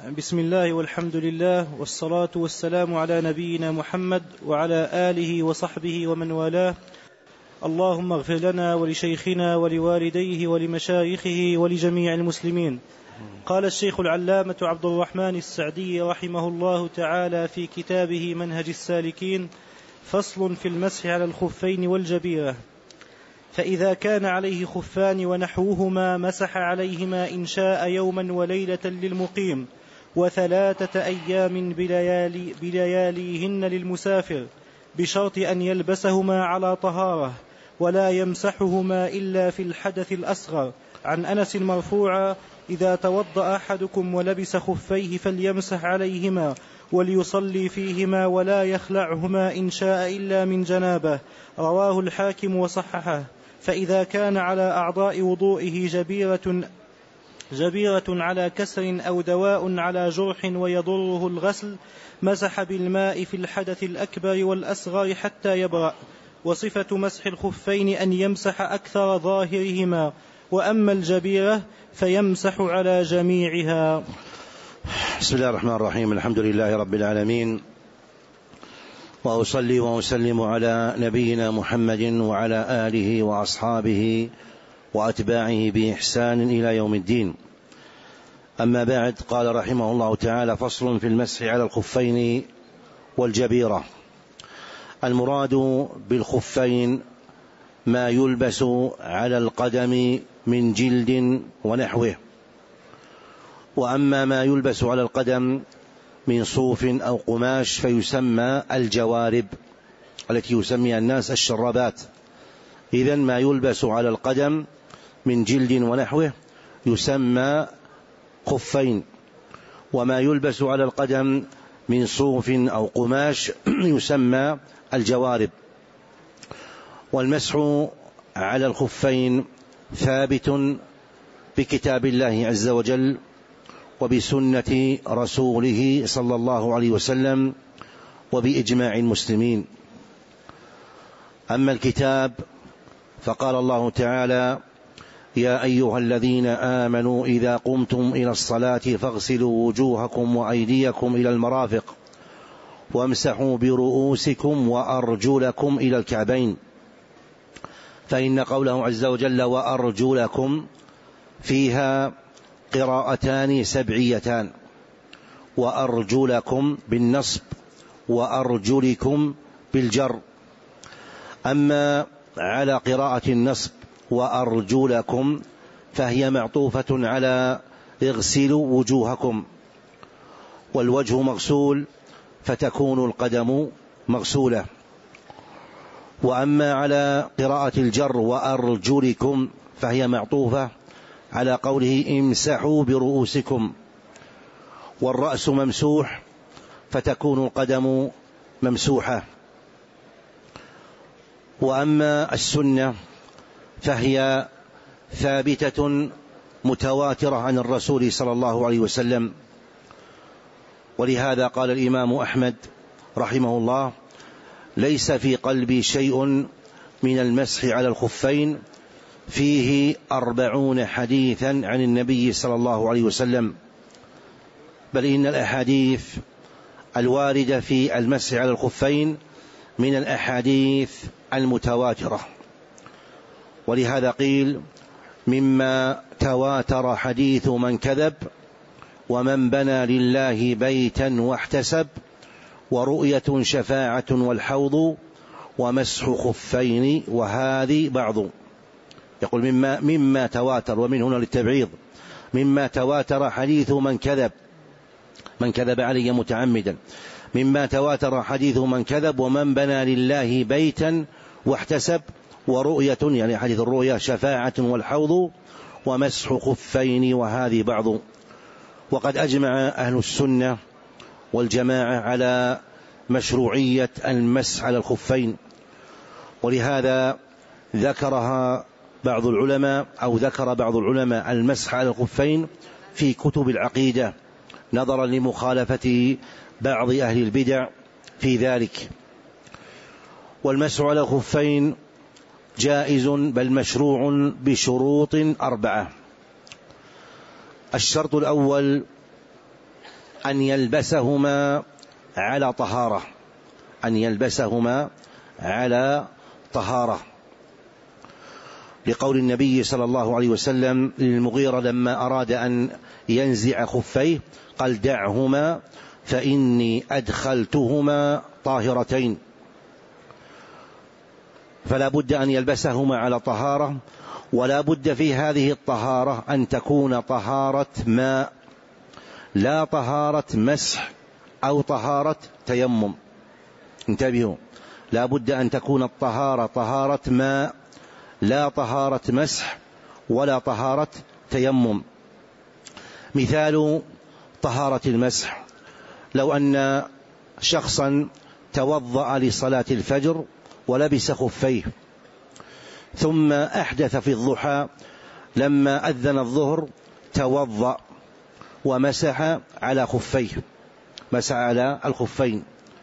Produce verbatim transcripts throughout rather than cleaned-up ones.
بسم الله والحمد لله والصلاة والسلام على نبينا محمد وعلى آله وصحبه ومن والاه. اللهم اغفر لنا ولشيخنا ولوالديه ولمشايخه ولجميع المسلمين. قال الشيخ العلامة عبد الرحمن السعدي رحمه الله تعالى في كتابه منهج السالكين: فصل في المسح على الخفين والجبيرة. فإذا كان عليه خفان ونحوهما مسح عليهما إن شاء يوما وليلة للمقيم، وثلاثة أيام بليالي بلياليهن للمسافر، بشرط أن يلبسهما على طهارة، ولا يمسحهما إلا في الحدث الأصغر. عن أنس مرفوعا: إذا توضأ أحدكم ولبس خفيه فليمسح عليهما وليصلي فيهما ولا يخلعهما إن شاء إلا من جنابه. رواه الحاكم وصححه. فإذا كان على أعضاء وضوئه جبيرة جبيرة على كسر أو دواء على جرح ويضره الغسل، مسح بالماء في الحدث الأكبر والأصغر حتى يبرأ. وصفة مسح الخفين أن يمسح أكثر ظاهرهما، وأما الجبيرة فيمسح على جميعها. بسم الله الرحمن الرحيم. الحمد لله رب العالمين، وأصلي وأسلم على نبينا محمد وعلى آله وأصحابه وأتباعه بإحسان إلى يوم الدين. أما بعد، قال رحمه الله تعالى: فصل في المسح على الخفين والجبيرة. المراد بالخفين ما يلبس على القدم من جلد ونحوه، وأما ما يلبس على القدم من صوف أو قماش فيسمى الجوارب، التي يسميها الناس الشرابات. إذن ما يلبس على القدم من جلد ونحوه يسمى خفين، وما يلبس على القدم من صوف أو قماش يسمى الجوارب. والمسح على الخفين ثابت بكتاب الله عز وجل وبسنة رسوله صلى الله عليه وسلم وبإجماع المسلمين. أما الكتاب فقال الله تعالى: يا أيها الذين آمنوا إذا قمتم إلى الصلاة فاغسلوا وجوهكم وأيديكم إلى المرافق وامسحوا برؤوسكم وأرجلكم إلى الكعبين. فإن قوله عز وجل وأرجلكم فيها قراءتان سبعيتان: وأرجلكم بالنصب وأرجلكم بالجر. أما على قراءة النصب وأرجلكم فهي معطوفة على اغسلوا وجوهكم، والوجه مغسول فتكون القدم مغسولة. وأما على قراءة الجر وأرجلكم فهي معطوفة على قوله امسحوا برؤوسكم، والرأس ممسوح فتكون القدم ممسوحة. وأما السنة فهي ثابتة متواترة عن الرسول صلى الله عليه وسلم، ولهذا قال الإمام أحمد رحمه الله: ليس في قلبي شيء من المسح على الخفين فيه أربعون حديثا عن النبي صلى الله عليه وسلم، بل إن الأحاديث الواردة في المسح على الخفين من الأحاديث المتواترة. ولهذا قيل: مما تواتر حديث من كذب، ومن بنى لله بيتا واحتسب، ورؤية شفاعة والحوض، ومسح خفين وهذه بعض. يقول مما, مما تواتر، ومن هنا للتبعيض، مما تواتر حديث من كذب، من كذب علي متعمدا، مما تواتر حديث من كذب، ومن بنى لله بيتا واحتسب، ورؤية يعني حديث الرؤيا، شفاعة والحوض، ومسح خفين وهذه بعض. وقد أجمع أهل السنة والجماعة على مشروعية المسح على الخفين، ولهذا ذكرها بعض العلماء أو ذكر بعض العلماء المسح على الخفين في كتب العقيدة نظرا لمخالفة بعض أهل البدع في ذلك. والمسح على الخفين جائز بل مشروع بشروط أربعة. الشرط الأول أن يلبسهما على طهارة أن يلبسهما على طهارة لقول النبي صلى الله عليه وسلم للمغيرة لما أراد أن ينزع خفيه قال دعهما فإني أدخلتهما طاهرتين. فلا بد أن يلبسهما على طهارة، ولا بد في هذه الطهارة أن تكون طهارة ماء، لا طهارة مسح أو طهارة تيمم. انتبهوا، لا بد أن تكون الطهارة طهارة ماء، لا طهارة مسح ولا طهارة تيمم. مثال طهارة المسح: لو أن شخصا توضأ لصلاة الفجر ولبس خفيه، ثم أحدث في الضحى لما أذن الظهر توضأ ومسح على خفيه مسح على الخفين،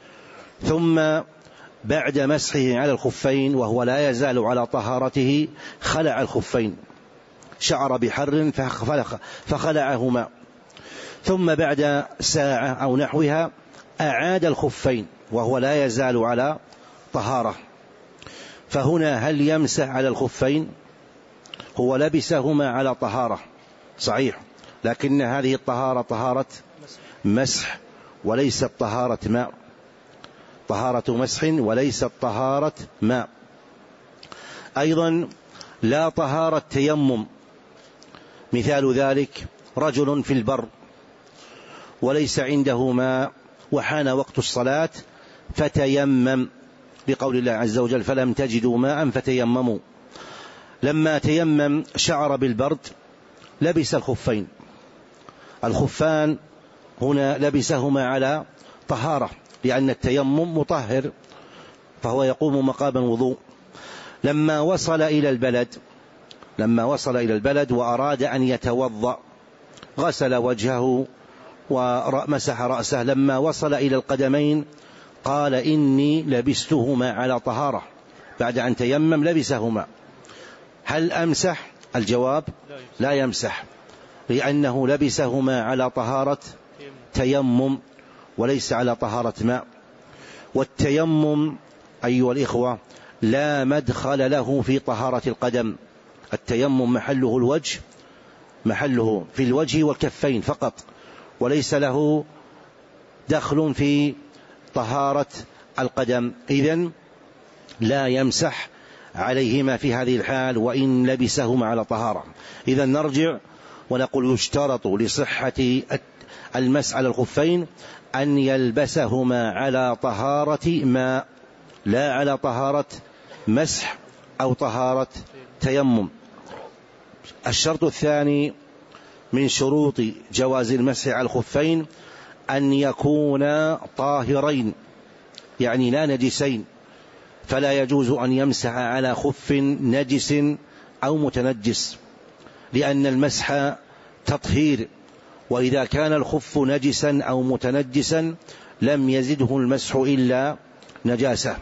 ثم بعد مسحه على الخفين وهو لا يزال على طهارته خلع الخفين، شعر بحر فخلعهما، ثم بعد ساعة أو نحوها أعاد الخفين وهو لا يزال على طهارة. فهنا هل يمسح على الخفين؟ هو لبسهما على طهارة صحيح، لكن هذه الطهارة طهارة مسح وليست طهارة ماء، طهارة مسح وليست طهارة ماء. أيضا لا طهارة تيمم، مثال ذلك رجل في البر وليس عنده ماء وحان وقت الصلاة فتيمم، لقول الله عز وجل فلم تجدوا ماء فتيمموا. لما تيمم شعر بالبرد لبس الخفين، الخفان هنا لبسهما على طهارة لأن التيمم مطهر فهو يقوم مقام الوضوء. لما وصل إلى البلد لما وصل إلى البلد وأراد أن يتوضأ غسل وجهه ومسح رأسه، لما وصل إلى القدمين قال إني لبستهما على طهارة، بعد أن تيمم لبسهما. هل أمسح؟ الجواب لا يمسح، لأنه لبسهما على طهارة تيمم وليس على طهارة ماء. والتيمم أيها الإخوة لا مدخل له في طهارة القدم، التيمم محله الوجه محله في الوجه والكفين فقط، وليس له دخل في طهارة القدم، إذن لا يمسح عليهما في هذه الحال وإن لبسهما على طهارة. إذن نرجع ونقول يشترط لصحة المسح على الخفين أن يلبسهما على طهارة ماء، لا على طهارة مسح أو طهارة تيمم. الشرط الثاني من شروط جواز المسح على الخفين أن يكونا طاهرين، يعني لا نجسين، فلا يجوز أن يمسح على خف نجس أو متنجس، لأن المسح تطهير، وإذا كان الخف نجسا أو متنجسا لم يزده المسح إلا نجاسة.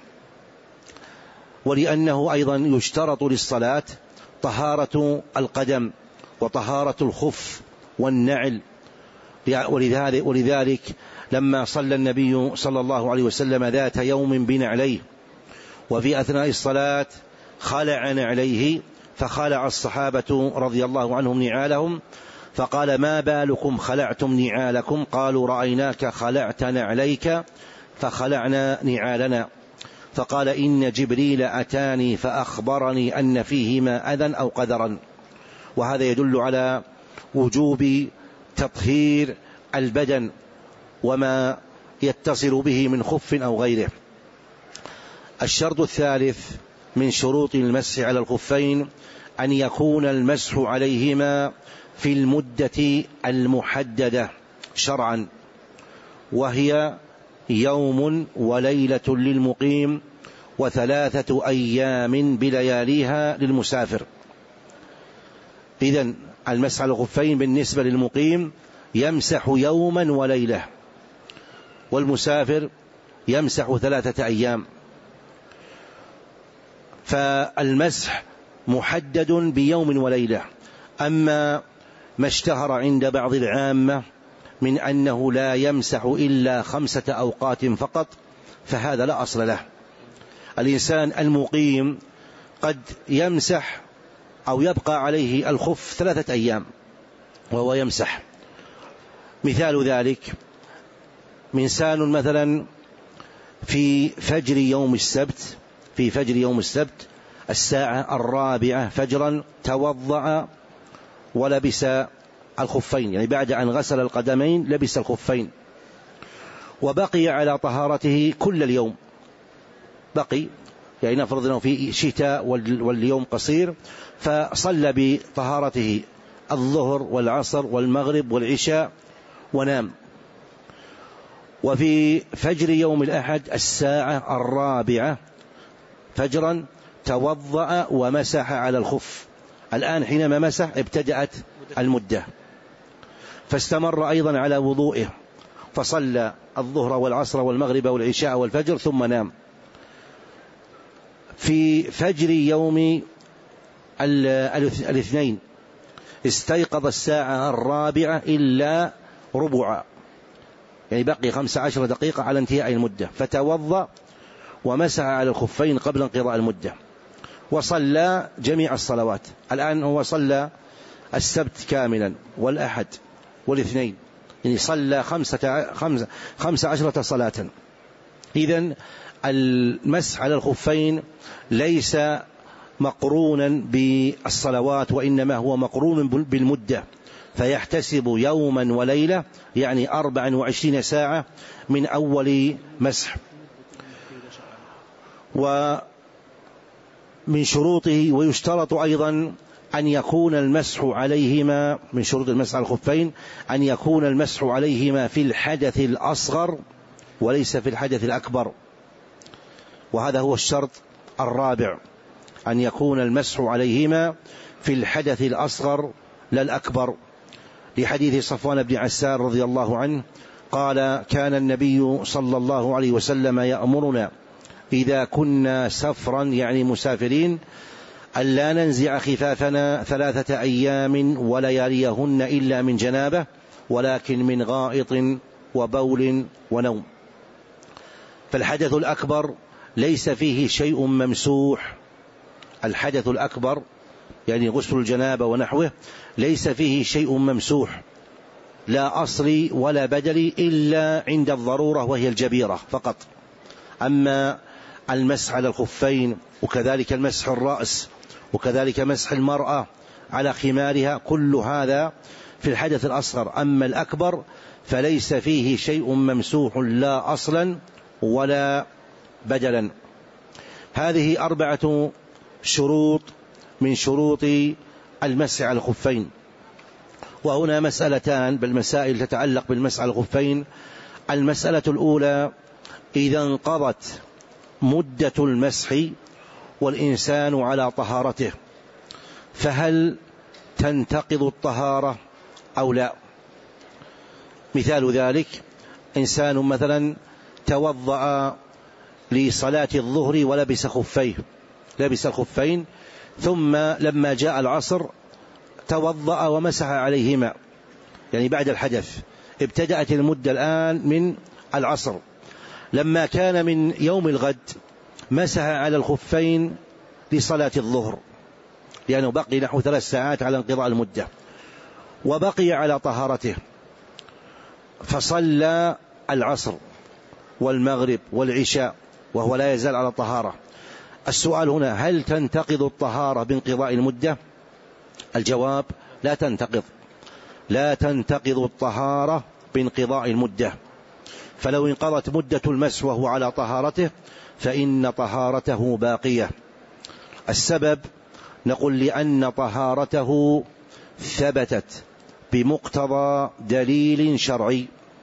ولأنه أيضا يشترط للصلاة طهارة القدم وطهارة الخف والنعل، ولذلك لما صلى النبي صلى الله عليه وسلم ذات يوم بنعليه وفي أثناء الصلاة خلع نعليه، فخلع الصحابة رضي الله عنهم نعالهم، فقال ما بالكم خلعتم نعالكم؟ قالوا رأيناك خلعت نعليك فخلعنا نعالنا. فقال إن جبريل أتاني فأخبرني أن فيهما أذى أو قدرا. وهذا يدل على وجوب تطهير البدن وما يتصل به من خف أو غيره. الشرط الثالث من شروط المسح على الخفين أن يكون المسح عليهما في المدة المحددة شرعا، وهي يوم وليلة للمقيم وثلاثة أيام بلياليها للمسافر. إذن المسح على الخفين بالنسبة للمقيم يمسح يوما وليلة، والمسافر يمسح ثلاثة أيام. فالمسح محدد بيوم وليلة. أما ما اشتهر عند بعض العامة من أنه لا يمسح إلا خمسة أوقات فقط فهذا لا أصل له. الإنسان المقيم قد يمسح أو يبقى عليه الخف ثلاثة أيام وهو يمسح. مثال ذلك إنسان مثلا في فجر يوم السبت في فجر يوم السبت الساعة الرابعة فجرا توضأ ولبس الخفين، يعني بعد أن غسل القدمين لبس الخفين، وبقي على طهارته كل اليوم، بقي يعني نفرض أنه في شتاء واليوم قصير، فصلى بطهارته الظهر والعصر والمغرب والعشاء ونام. وفي فجر يوم الأحد الساعة الرابعة فجرا توضأ ومسح على الخف. الآن حينما مسح ابتدأت المدة، فاستمر أيضا على وضوئه فصلى الظهر والعصر والمغرب والعشاء والفجر ثم نام. في فجر يوم الاثنين استيقظ الساعة الرابعة إلا ربع، يعني بقي خمس عشر دقيقة على انتهاء المدة، فتوضأ ومسح على الخفين قبل انقضاء المدة وصلى جميع الصلوات. الآن هو صلى السبت كاملا والأحد والاثنين، يعني صلى خمسة, خمسة, خمسة عشرة صلاة. إذن المسح على الخفين ليس مقرونا بالصلوات وإنما هو مقرون بالمدة، فيحتسب يوما وليلة يعني أربع وعشرين ساعة من أول مسح. ومن شروطه ويشترط أيضا أن يكون المسح عليهما، من شروط المسح على الخفين أن يكون المسح عليهما في الحدث الأصغر وليس في الحدث الأكبر، وهذا هو الشرط الرابع، أن يكون المسح عليهما في الحدث الأصغر لا الأكبر، لحديث صفوان بن عسار رضي الله عنه قال: كان النبي صلى الله عليه وسلم يأمرنا إذا كنا سفرا يعني مسافرين ألا ننزع خفافنا ثلاثة أيام ولياليهن إلا من جنابة ولكن من غائط وبول ونوم. فالحدث الأكبر ليس فيه شيء ممسوح، الحدث الأكبر يعني غسل الجنابة ونحوه ليس فيه شيء ممسوح لا أصلي ولا بدلي إلا عند الضرورة وهي الجبيرة فقط. أما المسح على الخفين وكذلك المسح الرأس وكذلك مسح المرأة على خمارها كل هذا في الحدث الأصغر. أما الأكبر فليس فيه شيء ممسوح لا أصلا ولا بدلا. هذه أربعة شروط من شروط المسح على الخفين. وهنا مسألتان بالمسائل تتعلق بالمسح على الخفين. المسألة الأولى: إذا انقضت مدة المسح والإنسان على طهارته فهل تنتقض الطهارة أو لا؟ مثال ذلك: إنسان مثلا توضأ لصلاة الظهر ولبس خفيه لبس الخفين ثم لما جاء العصر توضأ ومسح عليهما، يعني بعد الحدث ابتدأت المدة الآن من العصر. لما كان من يوم الغد مسح على الخفين لصلاة الظهر لأنه بقي نحو ثلاث ساعات على انقضاء المدة وبقي على طهارته، فصلى العصر والمغرب والعشاء وهو لا يزال على طهارة. السؤال هنا: هل تنتقض الطهارة بانقضاء المدة؟ الجواب: لا تنتقض لا تنتقض الطهارة بانقضاء المدة. فلو انقضت مدة المسح وهو على طهارته فإن طهارته باقية. السبب: نقول لأن طهارته ثبتت بمقتضى دليل شرعي،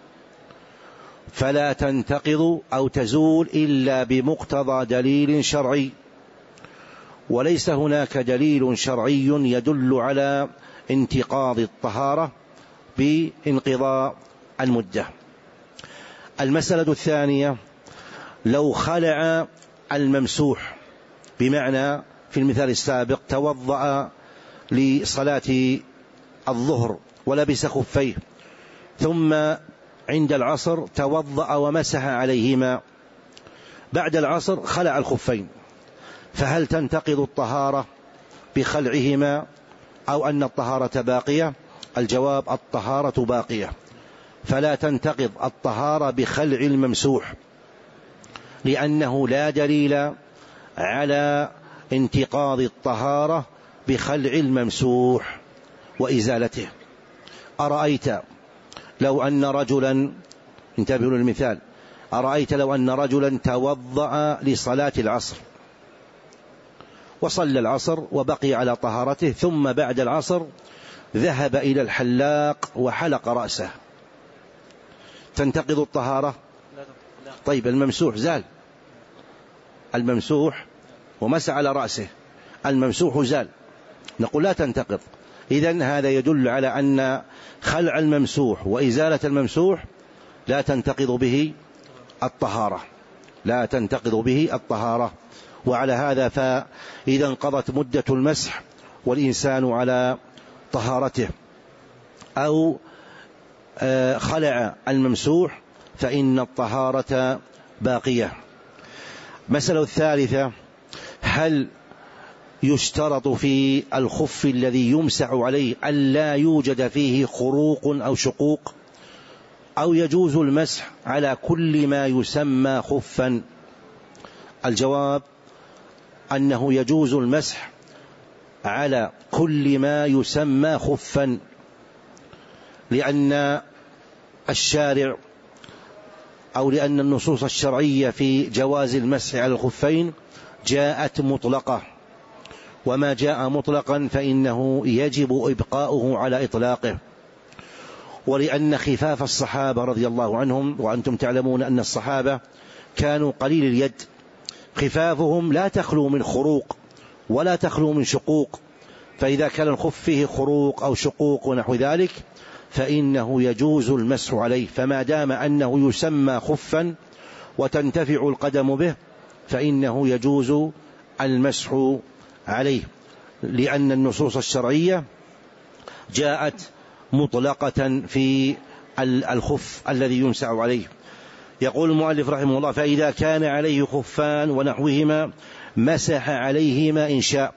فلا تنتقض أو تزول إلا بمقتضى دليل شرعي، وليس هناك دليل شرعي يدل على انتقاض الطهارة بانقضاء المدة. المسألة الثانية: لو خلع الممسوح، بمعنى في المثال السابق توضأ لصلاة الظهر ولبس خفيه ثم عند العصر توضأ ومسح عليهما، بعد العصر خلع الخفين، فهل تنتقض الطهارة بخلعهما أو أن الطهارة باقية؟ الجواب: الطهارة باقية، فلا تنتقض الطهارة بخلع الممسوح، لأنه لا دليل على انتقاض الطهارة بخلع الممسوح وإزالته. أرأيت لو أن رجلا، انتبهوا للمثال، أرأيت لو أن رجلا توضأ لصلاة العصر وصلى العصر وبقي على طهارته، ثم بعد العصر ذهب إلى الحلاق وحلق رأسه، تنتقض الطهارة؟ طيب الممسوح زال، الممسوح ومسح على رأسه، الممسوح زال، نقول لا تنتقض. إذن هذا يدل على أن خلع الممسوح وإزالة الممسوح لا تنتقض به الطهارة، لا تنتقض به الطهارة. وعلى هذا فإذا انقضت مدة المسح والإنسان على طهارته أو خلع الممسوح فإن الطهارة باقية. مسألة الثالثة: هل يشترط في الخف الذي يمسح عليه ألا يوجد فيه خروق أو شقوق، أو يجوز المسح على كل ما يسمى خفا؟ الجواب: أنه يجوز المسح على كل ما يسمى خفا، لأن الشارع أو لأن النصوص الشرعية في جواز المسح على الخفين جاءت مطلقة، وما جاء مطلقا فإنه يجب إبقاؤه على إطلاقه. ولأن خفاف الصحابة رضي الله عنهم، وأنتم تعلمون أن الصحابة كانوا قليل اليد، خفافهم لا تخلو من خروق ولا تخلو من شقوق، فإذا كان الخف فيه خروق أو شقوق ونحو ذلك فإنه يجوز المسح عليه. فما دام أنه يسمى خفا وتنتفع القدم به فإنه يجوز المسح عليه، لأن النصوص الشرعية جاءت مطلقة في الخف الذي يمسح عليه. يقول المؤلف رحمه الله: فإذا كان عليه خفان ونحوهما مسح عليهما إن شاء،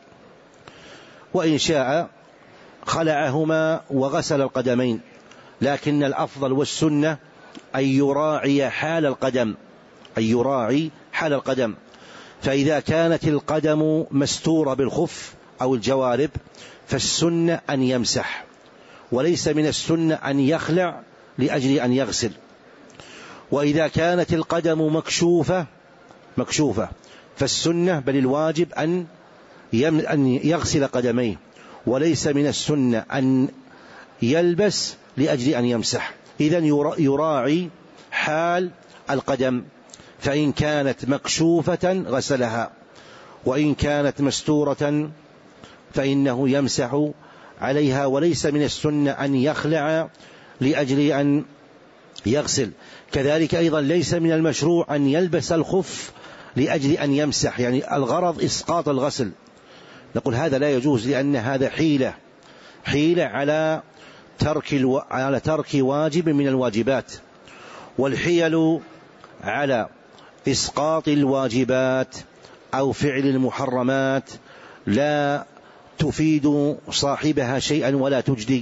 وإن شاء خلعهما وغسل القدمين، لكن الأفضل والسنة أن يراعي حال القدم، أن يراعي حال القدم. فإذا كانت القدم مستورة بالخف أو الجوارب فالسنة أن يمسح، وليس من السنة أن يخلع لأجل أن يغسل. وإذا كانت القدم مكشوفة مكشوفة فالسنة بل الواجب أن أن يغسل قدميه، وليس من السنة أن يلبس لأجل أن يمسح. إذن يراعي حال القدم، فإن كانت مكشوفة غسلها، وإن كانت مستورة فإنه يمسح عليها، وليس من السنة أن يخلع لأجل أن يغسل. كذلك أيضا ليس من المشروع أن يلبس الخف لأجل أن يمسح، يعني الغرض إسقاط الغسل، نقول هذا لا يجوز، لأن هذا حيلة حيلة على ترك الو... على ترك واجب من الواجبات، والحيل على إسقاط الواجبات أو فعل المحرمات لا تفيد صاحبها شيئا ولا تجدي.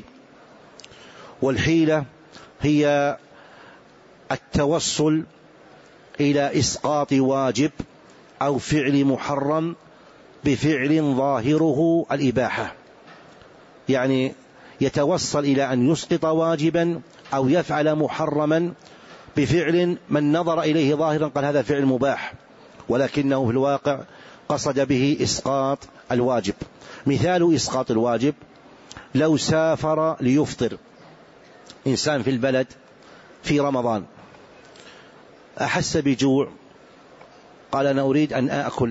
والحيلة هي التوصل إلى إسقاط واجب أو فعل محرم بفعل ظاهره الإباحة، يعني يتوصل إلى أن يسقط واجبا أو يفعل محرما بفعل من نظر إليه ظاهرا قال هذا فعل مباح، ولكنه في الواقع قصد به إسقاط الواجب. مثال إسقاط الواجب: لو سافر ليفطر إنسان في البلد في رمضان، أحس بجوع، قال أنا أريد أن آكل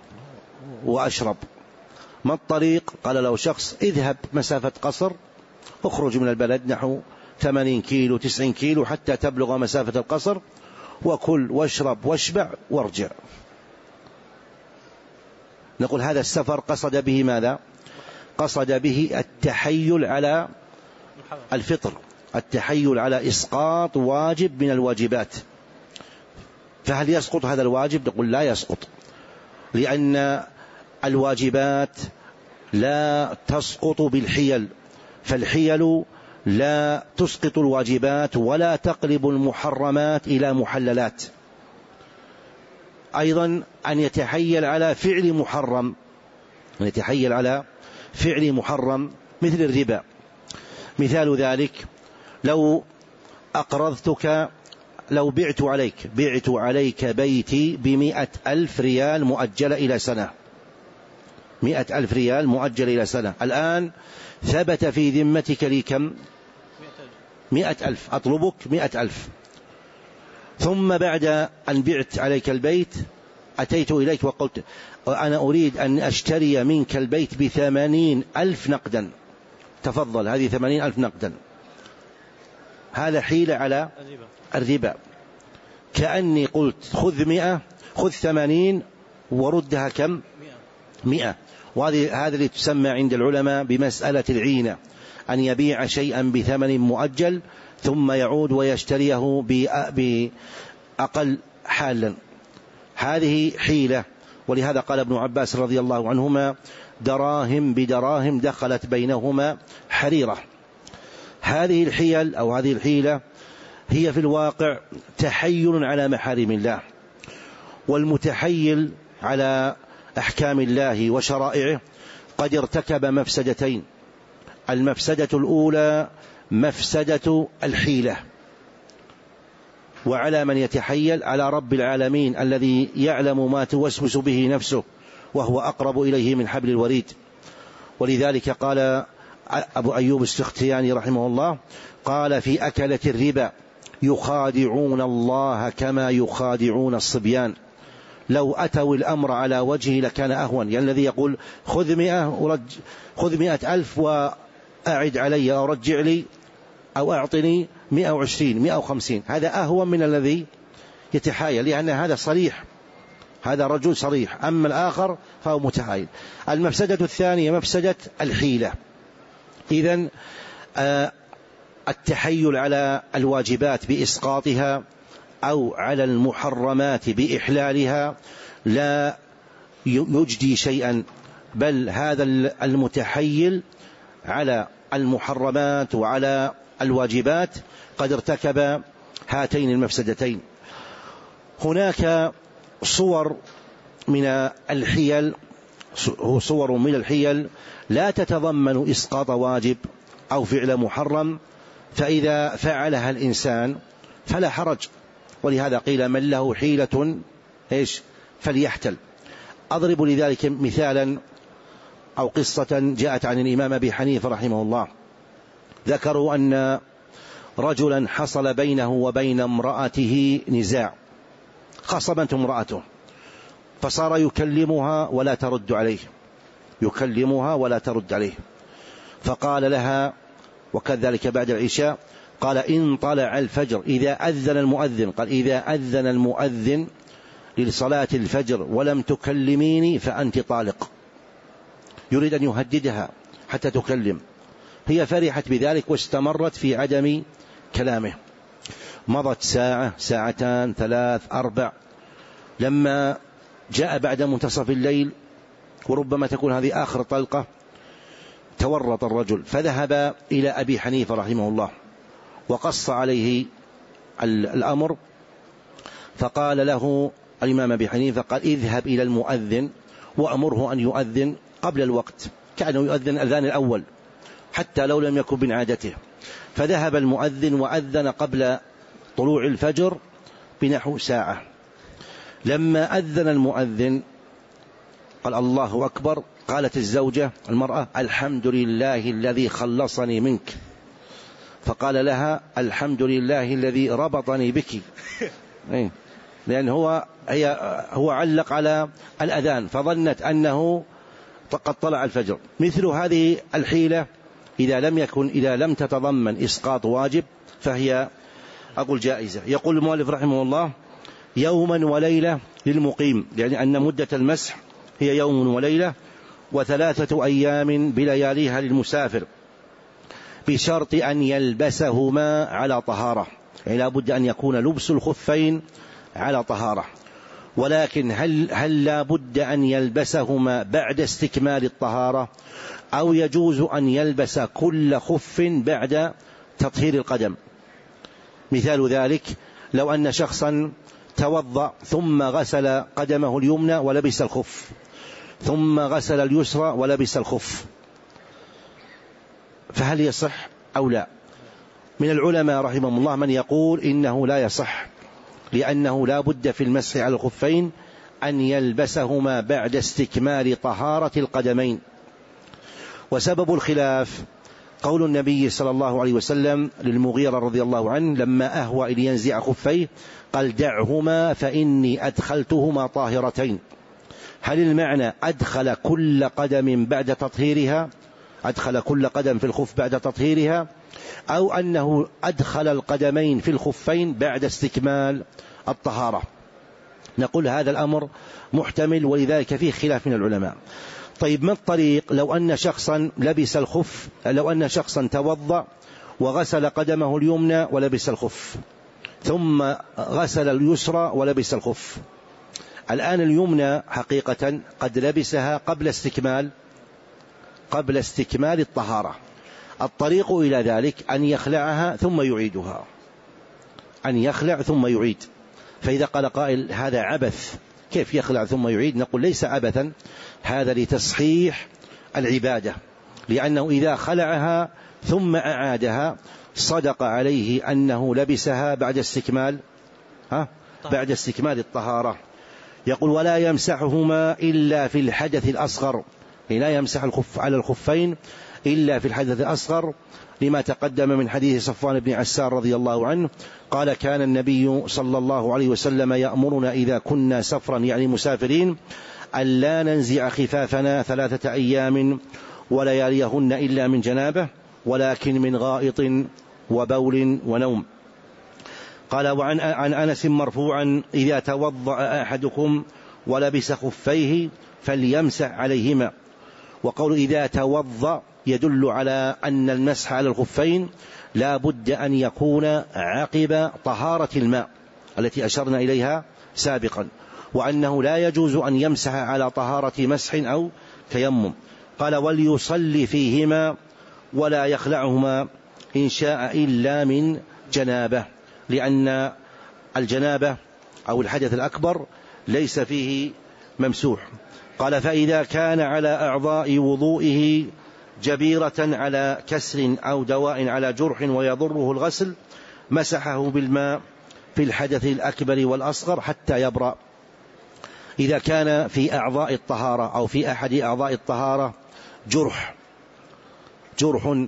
وأشرب، ما الطريق؟ قال له شخص: اذهب مسافة قصر، اخرج من البلد نحو ثمانين كيلو تسعين كيلو حتى تبلغ مسافة القصر، وكل واشرب واشبع وارجع. نقول هذا السفر قصد به ماذا؟ قصد به التحيل على الفطر، التحيل على إسقاط واجب من الواجبات. فهل يسقط هذا الواجب؟ نقول لا يسقط، لأن الواجبات لا تسقط بالحيل، فالحيل لا تسقط الواجبات ولا تقلب المحرمات إلى محللات. أيضا أن يتحيل على فعل محرم، أن يتحيل على فعل محرم مثل الربا. مثال ذلك لو أقرضتك، لو بعت عليك بعت عليك بيتي بمئة ألف ريال مؤجلة إلى سنة، مئة ألف ريال مؤجلة إلى سنة. الآن ثبت في ذمتك لي كم؟ مئة ألف، أطلبك مئة ألف. ثم بعد أن بعت عليك البيت أتيت إليك وقلت أنا أريد أن أشتري منك البيت بثمانين ألف نقدا، تفضل هذه ثمانين ألف نقدا. هذا حيلة على الربا، كأني قلت خذ مئة، خذ ثمانين وردها كم؟ مئة. وهذه هذا اللي تسمى عند العلماء بمسألة العينة، أن يبيع شيئا بثمن مؤجل ثم يعود ويشتريه بأقل حالا. هذه حيلة. ولهذا قال ابن عباس رضي الله عنهما دراهم بدراهم دخلت بينهما حريرة. هذه الحيل أو هذه الحيلة هي في الواقع تحيل على محارم الله، والمتحيل على أحكام الله وشرائعه قد ارتكب مفسدتين. المفسدة الأولى مفسدة الحيلة، وعلى من يتحيل على رب العالمين الذي يعلم ما توسوس به نفسه وهو أقرب إليه من حبل الوريد. ولذلك قال أبو أيوب السختياني رحمه الله قال في أكلة الربا يخادعون الله كما يخادعون الصبيان، لو أتوا الأمر على وجهه لكان أهون. يعني الذي يقول خذ مئة ورج خذ مئة ألف وأعد علي أو رجع لي أو أعطني مئة وعشرين مئة وخمسين، هذا أهون من الذي يتحايل، لأن هذا صريح، هذا رجل صريح، أما الآخر فهو متحايل. المفسدة الثانية مفسدة الحيلة. إذن آه التحيل على الواجبات بإسقاطها أو على المحرمات بإحلالها لا يجدي شيئا، بل هذا المتحيل على المحرمات وعلى الواجبات قد ارتكب هاتين المفسدتين. هناك صور من الحيل صور من الحيل لا تتضمن إسقاط واجب أو فعل محرم، فإذا فعلها الإنسان فلا حرج. ولهذا قيل من له حيلة إيش فليحتل. أضرب لذلك مثالا أو قصة جاءت عن الإمام أبي حنيفة رحمه الله. ذكروا أن رجلا حصل بينه وبين امرأته نزاع، خصمته امرأته، فصار يكلمها ولا ترد عليه، يكلمها ولا ترد عليه. فقال لها، وكذلك بعد العشاء، قال إن طلع الفجر إذا أذن المؤذن، قال إذا أذن المؤذن لصلاة الفجر ولم تكلميني فأنت طالق. يريد أن يهددها حتى تكلم. هي فرحت بذلك واستمرت في عدم كلامه. مضت ساعة، ساعتان، ثلاث، أربع. لما جاء بعد منتصف الليل وربما تكون هذه آخر طلقة، تورط الرجل فذهب إلى أبي حنيفة رحمه الله وقص عليه الأمر. فقال له الإمام أبي حنيفة قال اذهب إلى المؤذن وأمره أن يؤذن قبل الوقت، كأنه يؤذن الأذان الأول حتى لو لم يكن من عادته. فذهب المؤذن وأذن قبل طلوع الفجر بنحو ساعة. لما أذن المؤذن قال الله أكبر، قالت الزوجة المرأة الحمد لله الذي خلصني منك. فقال لها الحمد لله الذي ربطني بك، لأن هو هي هو علق على الأذان فظنت أنه قد طلع الفجر. مثل هذه الحيلة إذا لم يكن إذا لم تتضمن إسقاط واجب فهي أقول جائزة. يقول المؤلف رحمه الله يوما وليلة للمقيم، يعني أن مدة المسح هي يوم وليلة، وثلاثة أيام بلياليها للمسافر. بشرط أن يلبسهما على طهارة، يعني لا بد أن يكون لبس الخفين على طهارة. ولكن هل, هل لا بد أن يلبسهما بعد استكمال الطهارة، أو يجوز أن يلبس كل خف بعد تطهير القدم؟ مثال ذلك لو أن شخصا توضأ ثم غسل قدمه اليمنى ولبس الخف، ثم غسل اليسرى ولبس الخف، فهل يصح أو لا؟ من العلماء رحمهم الله من يقول إنه لا يصح، لأنه لا بد في المسح على الخفين أن يلبسهما بعد استكمال طهارة القدمين. وسبب الخلاف قول النبي صلى الله عليه وسلم للمغيرة رضي الله عنه لما أهوى إن ينزع خفيه قال دعهما فإني أدخلتهما طاهرتين. هل المعنى أدخل كل قدم بعد تطهيرها، أدخل كل قدم في الخف بعد تطهيرها، أو أنه أدخل القدمين في الخفين بعد استكمال الطهارة؟ نقول هذا الأمر محتمل، ولذلك فيه خلاف من العلماء. طيب ما الطريق لو أن شخصا لبس الخف، لو أن شخصا توضأ وغسل قدمه اليمنى ولبس الخف، ثم غسل اليسرى ولبس الخف؟ الآن اليمنى حقيقة قد لبسها قبل استكمال قبل استكمال الطهارة. الطريق إلى ذلك أن يخلعها ثم يعيدها، أن يخلع ثم يعيد. فإذا قال قائل هذا عبث، كيف يخلع ثم يعيد؟ نقول ليس عبثا، هذا لتصحيح العبادة، لأنه إذا خلعها ثم أعادها صدق عليه أنه لبسها بعد استكمال ها بعد استكمال الطهارة. يقول ولا يمسحهما إلا في الحدث الأصغر، لا يمسح الخف على الخفين إلا في الحدث الأصغر، لما تقدم من حديث صفوان بن عسار رضي الله عنه قال كان النبي صلى الله عليه وسلم يأمرنا إذا كنا سفرا يعني مسافرين ألا ننزع خفافنا ثلاثة أيام ولياليهن إلا من جنابه ولكن من غائط وبول ونوم. قال وعن عن أنس مرفوعا إذا توضأ أحدكم ولبس خفيه فليمسح عليهما. وقول إذا توضأ يدل على أن المسح على الخفين لا بد أن يكون عقب طهارة الماء التي أشرنا إليها سابقا، وأنه لا يجوز أن يمسح على طهارة مسح أو تيمم. قال وليصلي فيهما ولا يخلعهما إن شاء إلا من جنابه، لأن الجنابة أو الحدث الأكبر ليس فيه ممسوح. قال فإذا كان على أعضاء وضوئه جبيرة على كسر أو دواء على جرح ويضره الغسل مسحه بالماء في الحدث الأكبر والأصغر حتى يبرأ. إذا كان في أعضاء الطهارة أو في أحد أعضاء الطهارة جرح جرح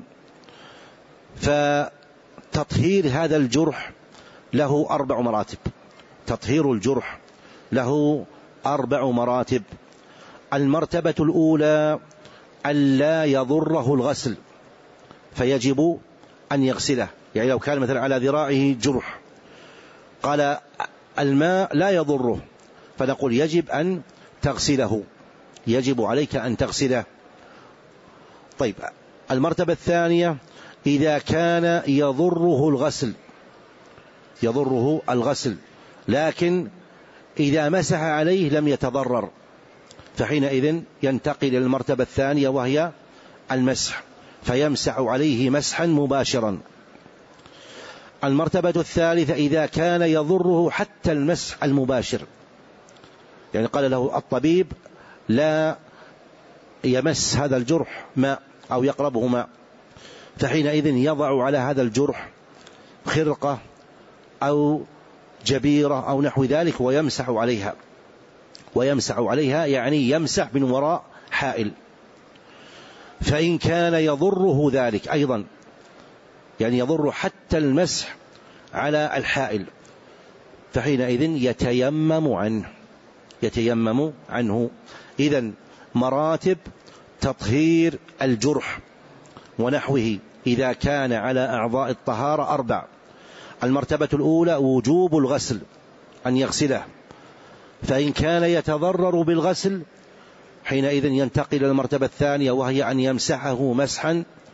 فتطهير هذا الجرح له أربع مراتب. تطهير الجرح له أربع مراتب. المرتبة الأولى ألا يضره الغسل، فيجب أن يغسله. يعني لو كان مثلا على ذراعه جرح قال الماء لا يضره، فنقول يجب أن تغسله، يجب عليك أن تغسله. طيب المرتبة الثانية إذا كان يضره الغسل يضره الغسل لكن إذا مسح عليه لم يتضرر، فحينئذ ينتقل إلى المرتبة الثانية وهي المسح، فيمسح عليه مسحا مباشرا. المرتبة الثالثة إذا كان يضره حتى المسح المباشر، يعني قال له الطبيب لا يمس هذا الجرح ماء أو يقربه ماء، فحينئذ يضع على هذا الجرح خرقة أو جبيرة أو نحو ذلك ويمسح عليها ويمسح عليها يعني يمسح من وراء حائل. فإن كان يضره ذلك أيضا، يعني يضر حتى المسح على الحائل، فحينئذ يتيمم عنه يتيمم عنه. إذن مراتب تطهير الجرح ونحوه إذا كان على أعضاء الطهارة أربع. المرتبة الأولى وجوب الغسل، أن يغسله، فإن كان يتضرر بالغسل حينئذ ينتقل إلى المرتبة الثانية وهي أن يمسحه مسحا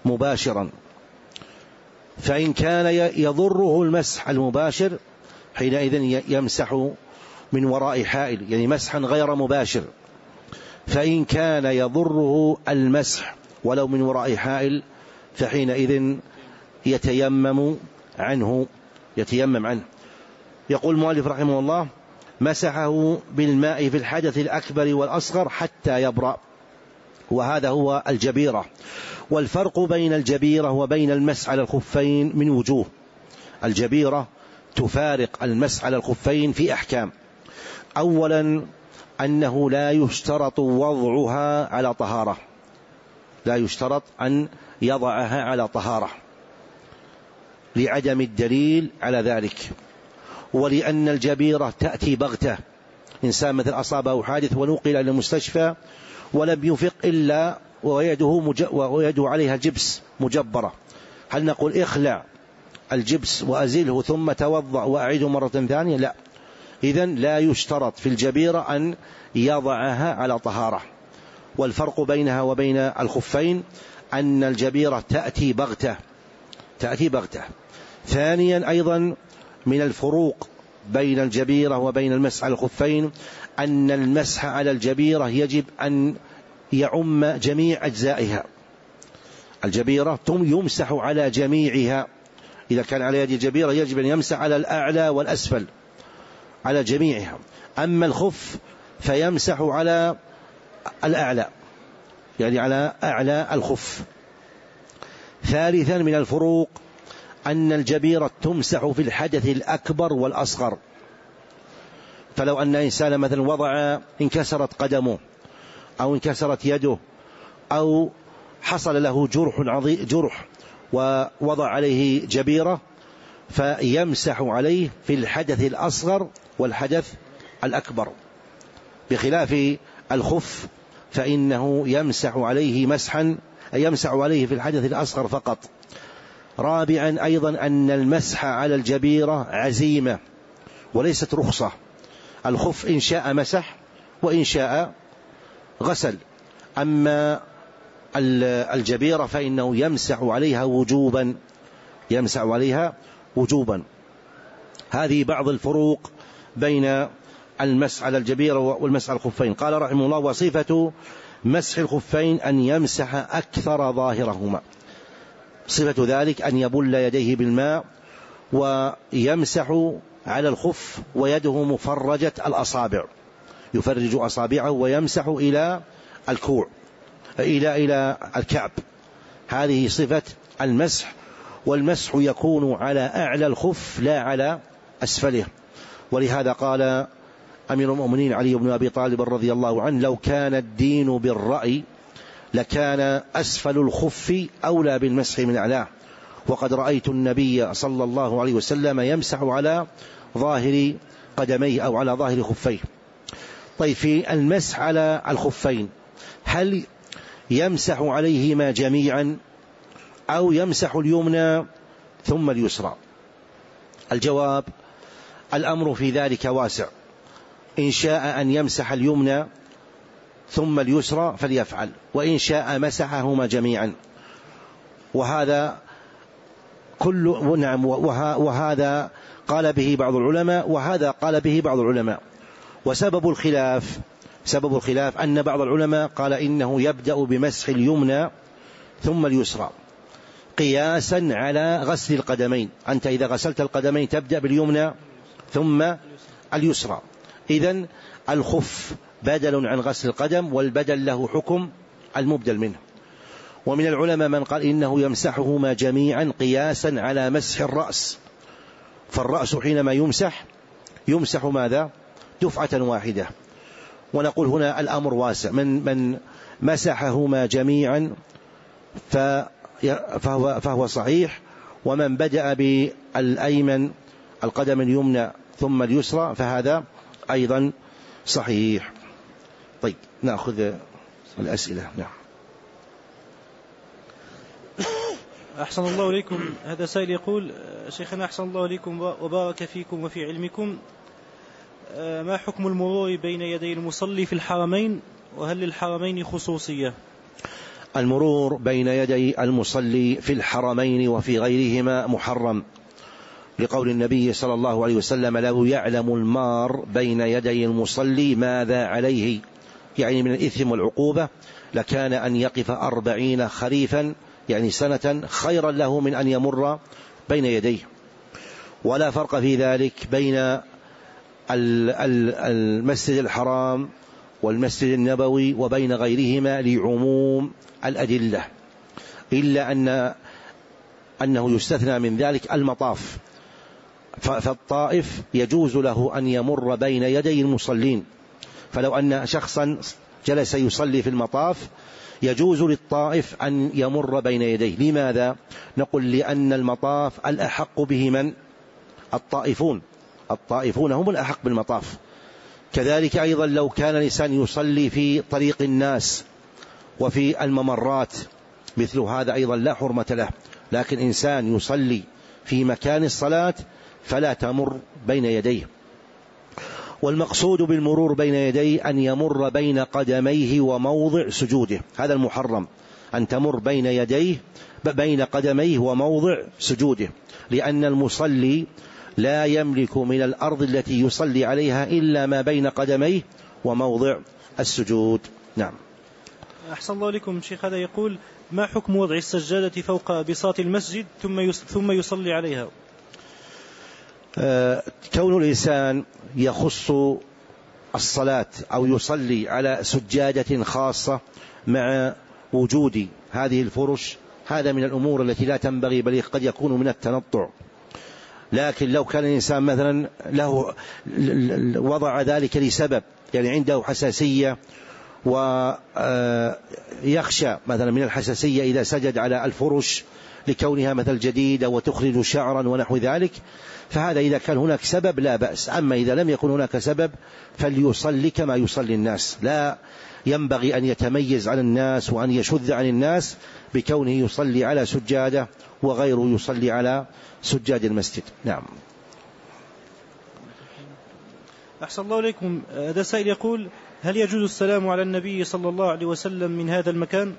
مباشرا. فإن كان يضره المسح المباشر حينئذ يمسح من وراء حائل، يعني مسحا غير مباشر. فإن كان يضره المسح ولو من وراء حائل فحينئذ يتيمم عنه يتيمم عنه. يقول المؤلف رحمه الله: مسحه بالماء في الحدث الأكبر والأصغر حتى يبرأ، وهذا هو الجبيرة. والفرق بين الجبيرة وبين المسح على الخفين من وجوه. الجبيرة تفارق المسح على الخفين في أحكام. أولا أنه لا يشترط وضعها على طهارة، لا يشترط أن يضعها على طهارة لعدم الدليل على ذلك، ولأن الجبيرة تأتي بغتة. إنسان مثل أصابه حادث ونقل إلى المستشفى ولم يفق إلا ويده, مج... ويده عليها جبس مجبرة، هل نقول اخلع الجبس وأزله ثم توضأ وأعيده مرة ثانية؟ لا. إذن لا يشترط في الجبيرة أن يضعها على طهارة. والفرق بينها وبين الخفين أن الجبيرة تأتي بغتة تأتي بغتة. ثانيا أيضا من الفروق بين الجبيرة وبين المسح على الخفين أن المسح على الجبيرة يجب أن يعم جميع أجزائها. الجبيرة يمسح على جميعها، إذا كان على يد الجبيرة يجب أن يمسح على الأعلى والأسفل على جميعها. أما الخف فيمسح على الأعلى، يعني على أعلى الخف. ثالثا من الفروق أن الجبيرة تمسح في الحدث الأكبر والأصغر. فلو أن إنسان مثلا وضع انكسرت قدمه أو انكسرت يده أو حصل له جرح عظيم جرح ووضع عليه جبيرة فيمسح عليه في الحدث الأصغر والحدث الأكبر، بخلاف الخف فإنه يمسح عليه مسحا يمسح عليه في الحدث الأصغر فقط. رابعا أيضا أن المسح على الجبيرة عزيمة وليست رخصة. الخف إن شاء مسح وإن شاء غسل، أما الجبيرة فإنه يمسح عليها وجوبا يمسح عليها وجوبا. هذه بعض الفروق بين المسح على الجبيرة والمسح على الخفين. قال رحمه الله: وصفة مسح الخفين أن يمسح أكثر ظاهرهما. صفة ذلك أن يبل يديه بالماء ويمسح على الخف ويده مفرجة الأصابع، يفرج أصابعه ويمسح إلى الكوع إلى إلى الكعب. هذه صفة المسح. والمسح يكون على أعلى الخف لا على أسفله. ولهذا قال أمير المؤمنين علي بن أبي طالب رضي الله عنه: لو كان الدين بالرأي لكان أسفل الخف أولى بالمسح من أعلاه، وقد رأيت النبي صلى الله عليه وسلم يمسح على ظاهر قدميه أو على ظاهر خفيه. طيب، في المسح على الخفين هل يمسح عليهما جميعا أو يمسح اليمنى ثم اليسرى؟ الجواب: الأمر في ذلك واسع. إن شاء أن يمسح اليمنى ثم اليسرى فليفعل، وإن شاء مسحهما جميعا. وهذا كل نعم وهذا قال به بعض العلماء وهذا قال به بعض العلماء. وسبب الخلاف سبب الخلاف أن بعض العلماء قال إنه يبدأ بمسح اليمنى ثم اليسرى قياسا على غسل القدمين. أنت إذا غسلت القدمين تبدأ باليمنى ثم اليسرى، إذن الخف بدل عن غسل القدم، والبدل له حكم المبدل منه. ومن العلماء من قال إنه يمسحهما جميعا قياسا على مسح الرأس، فالرأس حينما يمسح يمسح ماذا؟ دفعة واحدة. ونقول هنا الأمر واسع، من من مسحهما جميعا فهو, فهو صحيح، ومن بدأ بالأيمن القدم اليمنى ثم اليسرى فهذا أيضا صحيح. طيب، نأخذ الأسئلة. نعم. أحسن الله إليكم. هذا سائل يقول: شيخنا أحسن الله إليكم وبارك فيكم وفي علمكم، ما حكم المرور بين يدي المصلي في الحرمين، وهل للحرمين خصوصية؟ المرور بين يدي المصلي في الحرمين وفي غيرهما محرم، لقول النبي صلى الله عليه وسلم: لو يعلم المار بين يدي المصلي ماذا عليه، يعني من الإثم والعقوبة، لكان أن يقف أربعين خريفا يعني سنة خيرا له من أن يمر بين يديه. ولا فرق في ذلك بين المسجد الحرام والمسجد النبوي وبين غيرهما لعموم الأدلة، إلا أن أنه يستثنى من ذلك المطاف، فالطائف يجوز له أن يمر بين يدي المصلين، فلو أن شخصا جلس يصلي في المطاف يجوز للطائف أن يمر بين يديه. لماذا؟ نقول لأن المطاف الأحق به من؟ الطائفون، الطائفون هم الأحق بالمطاف. كذلك أيضا لو كان الإنسان يصلي في طريق الناس وفي الممرات مثل هذا أيضا لا حرمة له، لكن إنسان يصلي في مكان الصلاة فلا تمر بين يديه. والمقصود بالمرور بين يديه أن يمر بين قدميه وموضع سجوده، هذا المحرم، أن تمر بين يديه بين قدميه وموضع سجوده، لأن المصلي لا يملك من الأرض التي يصلي عليها إلا ما بين قدميه وموضع السجود. نعم. أحسن الله لكم شيخ، هذا يقول: ما حكم وضع السجادة فوق بساط المسجد ثم ثم يصلي عليها؟ آه كون الإنسان يخص الصلاة أو يصلي على سجادة خاصة مع وجود هذه الفرش، هذا من الأمور التي لا تنبغي، بل قد يكون من التنطع. لكن لو كان الإنسان مثلا له وضع ذلك لسبب، يعني عنده حساسية ويخشى مثلا من الحساسية إذا سجد على الفرش لكونها مثل جديدة وتخرج شعرا ونحو ذلك، فهذا إذا كان هناك سبب لا بأس. أما إذا لم يكن هناك سبب فليصلي كما يصلي الناس، لا ينبغي أن يتميز عن الناس وأن يشذ عن الناس بكونه يصلي على سجادة وغيره يصلي على سجاد المسجد. نعم. أحسن الله عليكم، هذا سائل يقول: هل يجوز السلام على النبي صلى الله عليه وسلم من هذا المكان؟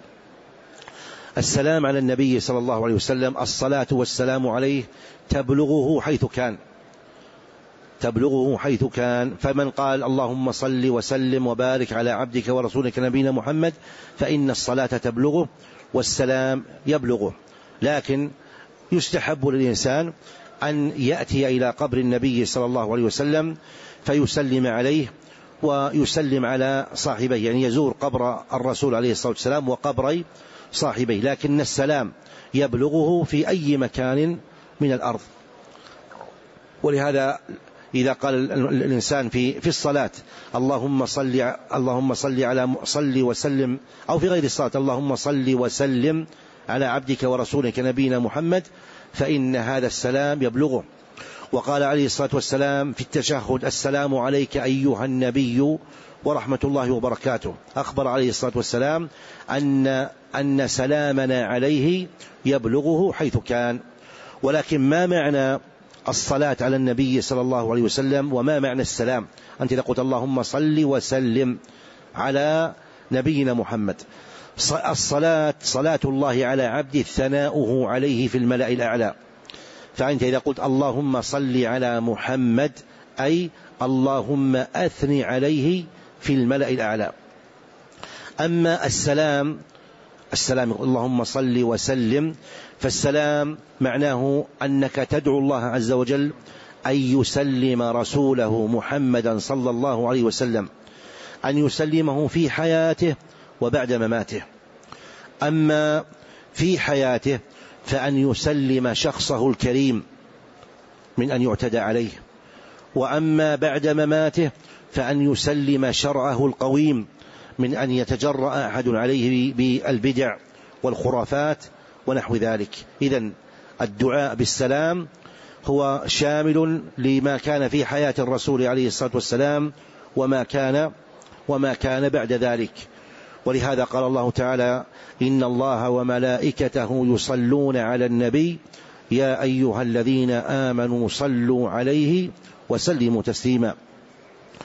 السلام على النبي صلى الله عليه وسلم، الصلاة والسلام عليه تبلغه حيث كان، تبلغه حيث كان، فمن قال اللهم صل وسلم وبارك على عبدك ورسولك نبينا محمد فإن الصلاة تبلغه والسلام يبلغه. لكن يستحب للإنسان أن يأتي إلى قبر النبي صلى الله عليه وسلم فيسلم عليه ويسلم على صاحبيه، يعني يزور قبر الرسول عليه الصلاة والسلام وقبري صاحبيه، لكن السلام يبلغه في أي مكان من الأرض. ولهذا إذا قال الإنسان في في الصلاة اللهم صل اللهم صل على صل وسلم، أو في غير الصلاة اللهم صل وسلم على عبدك ورسولك نبينا محمد، فإن هذا السلام يبلغه. وقال عليه الصلاة والسلام في التشهد: السلام عليك أيها النبي ورحمة الله وبركاته. أخبر عليه الصلاة والسلام أن أن سلامنا عليه يبلغه حيث كان. ولكن ما معنى الصلاة على النبي صلى الله عليه وسلم وما معنى السلام؟ أنت إذا قلت اللهم صل وسلم على نبينا محمد، الصلاة صلاة الله على عبده ثناؤه عليه في الملأ الأعلى، فأنت إذا قلت اللهم صل على محمد أي اللهم أثني عليه في الملأ الأعلى. أما السلام السلام اللهم صل وسلم، فالسلام معناه أنك تدعو الله عز وجل أن يسلم رسوله محمدا صلى الله عليه وسلم، أن يسلمه في حياته وبعد مماته. أما في حياته فأن يسلم شخصه الكريم من أن يعتدى عليه، وأما بعد مماته فأن يسلم شرعه القويم من أن يتجرأ أحد عليه بالبدع والخرافات ونحو ذلك. إذن الدعاء بالسلام هو شامل لما كان في حياة الرسول عليه الصلاة والسلام وما كان وما كان بعد ذلك. ولهذا قال الله تعالى: إن الله وملائكته يصلون على النبي يا أيها الذين آمنوا صلوا عليه وسلموا تسليما.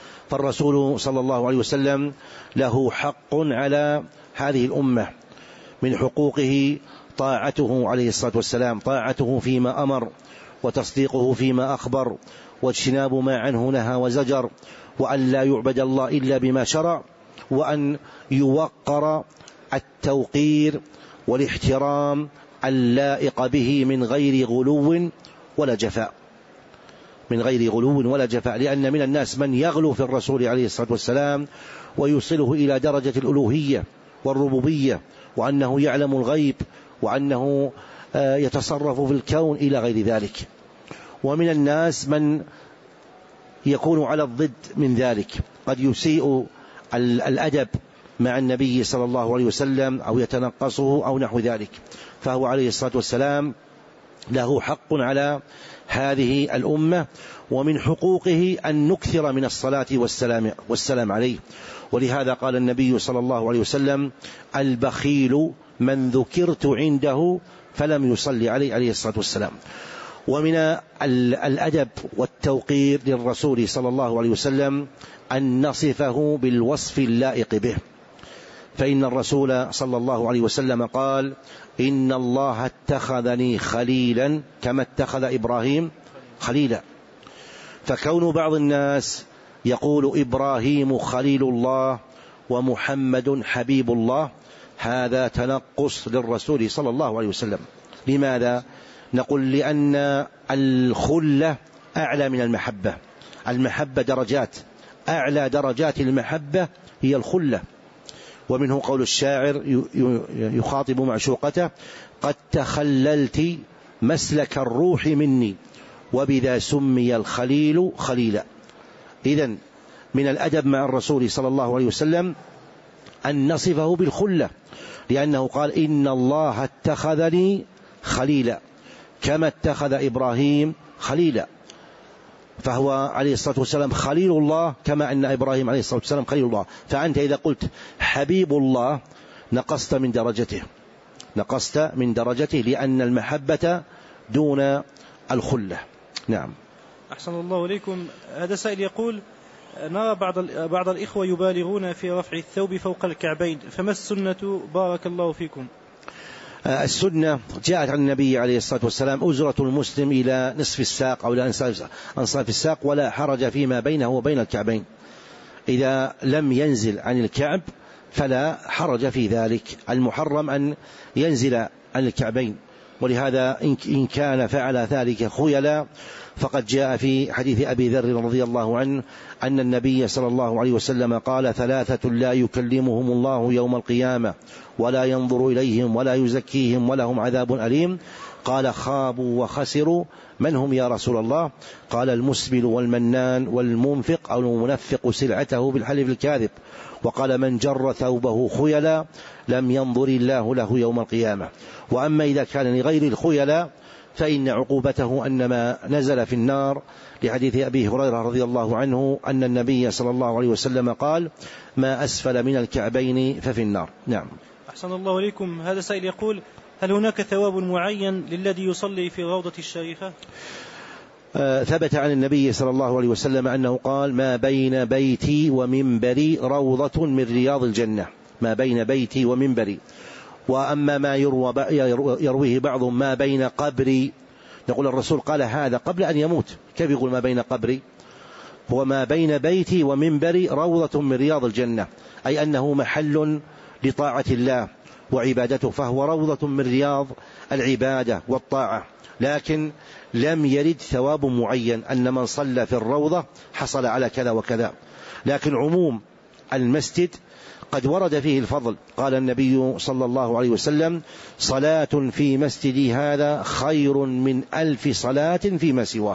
فالرسول صلى الله عليه وسلم له حق على هذه الأمة من حقوقه طاعته عليه الصلاة والسلام، طاعته فيما أمر، وتصديقه فيما أخبر، واجتناب ما عنه نهى وزجر، وأن لا يعبد الله إلا بما شرع، وأن يوقر التوقير والاحترام اللائق به من غير غلو ولا جفاء، من غير غلو ولا جفاء، لأن من الناس من يغلو في الرسول عليه الصلاة والسلام ويوصله إلى درجة الألوهية والربوبية، وأنه يعلم الغيب، وأنه يتصرف في الكون إلى غير ذلك. ومن الناس من يكون على الضد من ذلك، قد يسيء الأدب مع النبي صلى الله عليه وسلم أو يتنقصه أو نحو ذلك، فهو عليه الصلاة والسلام له حق على هذه الأمة، ومن حقوقه أن نكثر من الصلاة والسلام, والسلام عليه. ولهذا قال النبي صلى الله عليه وسلم: البخيل من ذكرت عنده فلم يصلي عليه عليه الصلاة والسلام. ومن الأدب والتوقير للرسول صلى الله عليه وسلم أن نصفه بالوصف اللائق به، فإن الرسول صلى الله عليه وسلم قال: إن الله اتخذني خليلا كما اتخذ إبراهيم خليلا. فكون بعض الناس يقول إبراهيم خليل الله ومحمد حبيب الله، هذا تنقص للرسول صلى الله عليه وسلم. لماذا؟ نقول لأن الخلة أعلى من المحبة، المحبة درجات، أعلى درجات المحبة هي الخلة. ومنه قول الشاعر يخاطب معشوقته: قد تخللت مسلك الروح مني وبذا سمي الخليل خليلا. إذن من الأدب مع الرسول صلى الله عليه وسلم أن نصفه بالخلة، لأنه قال: إن الله اتخذني خليلا كما اتخذ إبراهيم خليلا. فهو عليه الصلاة والسلام خليل الله كما أن إبراهيم عليه الصلاة والسلام خليل الله. فأنت إذا قلت حبيب الله نقصت من درجته، نقصت من درجته، لأن المحبة دون الخلة. نعم. أحسن الله إليكم. هذا سائل يقول: نرى بعض بعض الإخوة يبالغون في رفع الثوب فوق الكعبين، فما السنة بارك الله فيكم؟ السنة جاءت عن النبي عليه الصلاة والسلام: أزرة المسلم إلى نصف الساق أو إلى أنصاف الساق، ولا حرج فيما بينه وبين الكعبين. إذا لم ينزل عن الكعب فلا حرج في ذلك. المحرم أن ينزل عن الكعبين، ولهذا إن كان فعل ذلك خيلا فقد جاء في حديث أبي ذر رضي الله عنه أن النبي صلى الله عليه وسلم قال: ثلاثة لا يكلمهم الله يوم القيامة ولا ينظر إليهم ولا يزكيهم ولهم عذاب أليم. قال: خابوا وخسروا. من هم يا رسول الله؟ قال: المسبل والمنان والمنفق أو المنفق سلعته بالحلف الكاذب. وقال: من جر ثوبه خيلا لم ينظر الله له يوم القيامة. وأما إذا كان لغير الخيلا فإن عقوبته أن ما نزل في النار، لحديث أبي هريرة رضي الله عنه أن النبي صلى الله عليه وسلم قال: ما أسفل من الكعبين ففي النار. نعم. أحسن الله إليكم. هذا سائل يقول: هل هناك ثواب معين للذي يصلي في الروضة الشريفة؟ آه ثبت عن النبي صلى الله عليه وسلم أنه قال: ما بين بيتي ومنبري روضة من رياض الجنة، ما بين بيتي ومنبري. وأما ما يروى يرويه بعض ما بين قبري، نقول الرسول قال هذا قبل أن يموت، كيف يقول ما بين قبري؟ هو ما بين بيتي ومنبري روضة من رياض الجنة، أي أنه محل لطاعة الله وعبادته، فهو روضة من رياض العبادة والطاعة. لكن لم يرد ثواب معين أن من صلى في الروضة حصل على كذا وكذا، لكن عموم المسجد قد ورد فيه الفضل. قال النبي صلى الله عليه وسلم: صلاة في مسجدي هذا خير من ألف صلاة فيما سواه.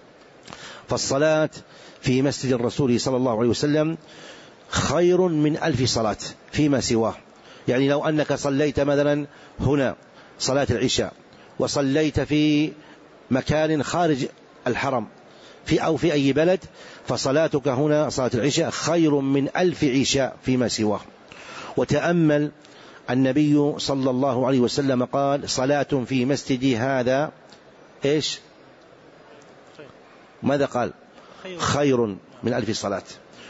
فالصلاة في مسجد الرسول صلى الله عليه وسلم خير من ألف صلاة فيما سواه. يعني لو أنك صليت مثلا هنا صلاة العشاء وصليت في مكان خارج الحرم في أو في أي بلد، فصلاتك هنا صلاة العشاء خير من ألف عشاء فيما سواه. وتأمل النبي صلى الله عليه وسلم قال: صلاة في مسجدي هذا إيش؟ ماذا قال؟ خير من ألف صلاة.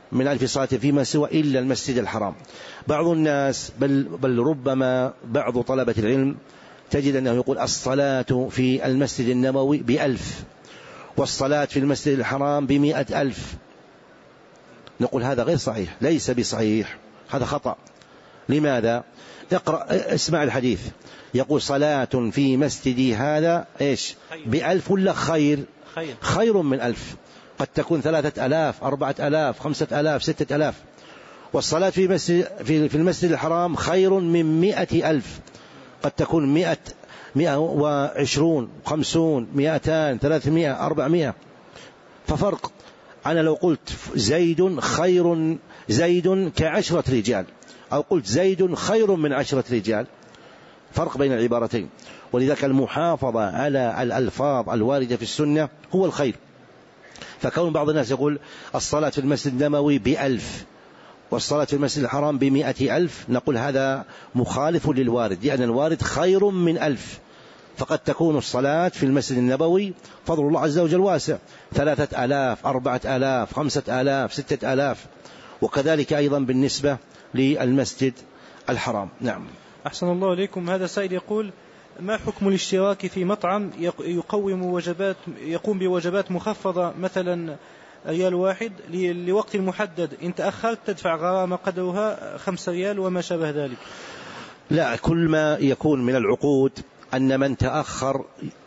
من ألف صلاة فيما سوى إلا المسجد الحرام. بعض الناس بل, بل ربما بعض طلبة العلم تجد أنه يقول الصلاة في المسجد النبوي بألف والصلاة في المسجد الحرام بمئة ألف. نقول هذا غير صحيح، ليس بصحيح، هذا خطأ. لماذا؟ اقرأ اسمع الحديث، يقول صلاة في مسجدي هذا إيش بألف ولا خير؟ خير, خير من ألف. قد تكون ثلاثة ألاف، أربعة ألاف، خمسة ألاف، ستة ألاف. والصلاة في, مسجد في, في المسجد الحرام خير من مئة ألف. قد تكون مئة، مئة وعشرون، خمسون، مئتان، ثلاثمائة، أربعمائة. ففرق. أنا لو قلت زيد خير، زيد كعشرة رجال، أو قلت زيد خير من عشرة رجال، فرق بين العبارتين. ولذلك المحافظة على الألفاظ الواردة في السنة هو الخير. فكون بعض الناس يقول الصلاة في المسجد النبوي بألف والصلاة في المسجد الحرام بمئة ألف، نقول هذا مخالف للوارد، لأن الوارد خير من ألف. فقد تكون الصلاة في المسجد النبوي فضل الله عز وجل واسع، ثلاثة آلاف، أربعة آلاف، خمسة آلاف، ستة آلاف. وكذلك أيضا بالنسبة للمسجد الحرام. نعم. أحسن الله إليكم. هذا سائل يقول ما حكم الاشتراك في مطعم يقوم وجبات يقوم بوجبات مخفضة مثلا ريال واحد لوقت محدد، إن تأخرت تدفع غرامة قدرها خمسة ريال وما شابه ذلك؟ لا، كل ما يكون من العقود أن من تأخر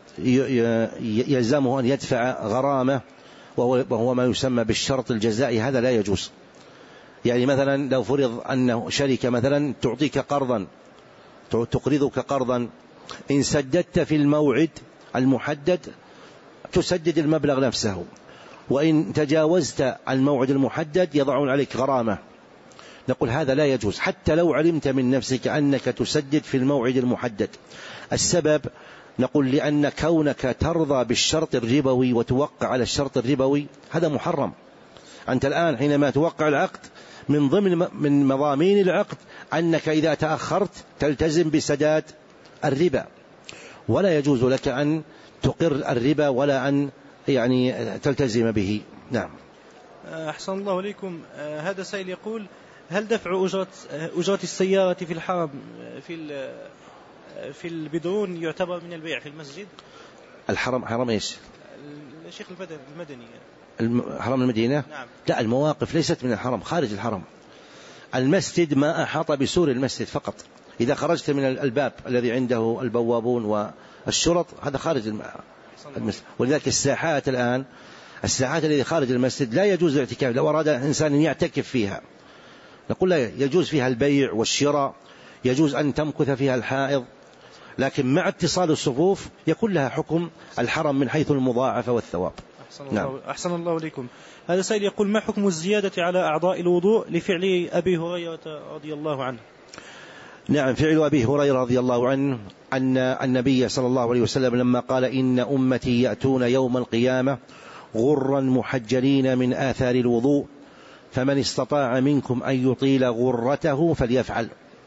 يلزمه أن يدفع غرامة، وهو ما يسمى بالشرط الجزائي، هذا لا يجوز. يعني مثلا لو فرض أنه شركة مثلا تعطيك قرضا، تقرضك قرضا، إن سددت في الموعد المحدد تسدد المبلغ نفسه، وإن تجاوزت الموعد المحدد يضعون عليك غرامة. نقول هذا لا يجوز حتى لو علمت من نفسك أنك تسدد في الموعد المحدد. السبب نقول لأن كونك ترضى بالشرط الربوي وتوقع على الشرط الربوي هذا محرم. أنت الآن حينما توقع العقد من ضمن من مضامين العقد أنك إذا تأخرت تلتزم بسداد الربا، ولا يجوز لك أن تقر الربا ولا أن يعني تلتزم به. نعم. أحسن الله إليكم. هذا سائل يقول هل دفع أجرة أجرة السيارة في الحرم في في البدرون يعتبر من البيع في المسجد؟ الحرم حرم إيش؟ الشيخ المدني. حرم المدينة؟ نعم. لا، المواقف ليست من الحرم، خارج الحرم. المسجد ما أحاط بسور المسجد فقط. إذا خرجت من الباب الذي عنده البوابون والشرط هذا خارج المسجد. ولذلك الساحات الآن، الساحات التي خارج المسجد لا يجوز الاعتكاف. لو أراد إنسان أن يعتكف فيها نقول لا، يجوز فيها البيع والشراء، يجوز أن تمكث فيها الحائض، لكن مع اتصال الصفوف يكون لها حكم الحرم من حيث المضاعفة والثواب. أحسن الله, نعم. أحسن الله إليكم. هذا سائل يقول ما حكم الزيادة على أعضاء الوضوء لفعل أبي هريرة رضي الله عنه؟ نعم، فعل أبي هريرة رضي الله عنه أن النبي صلى الله عليه وسلم لما قال إن أمتي يأتون يوم القيامة غرا محجلين من آثار الوضوء فمن استطاع منكم أن يطيل غرته فليفعل.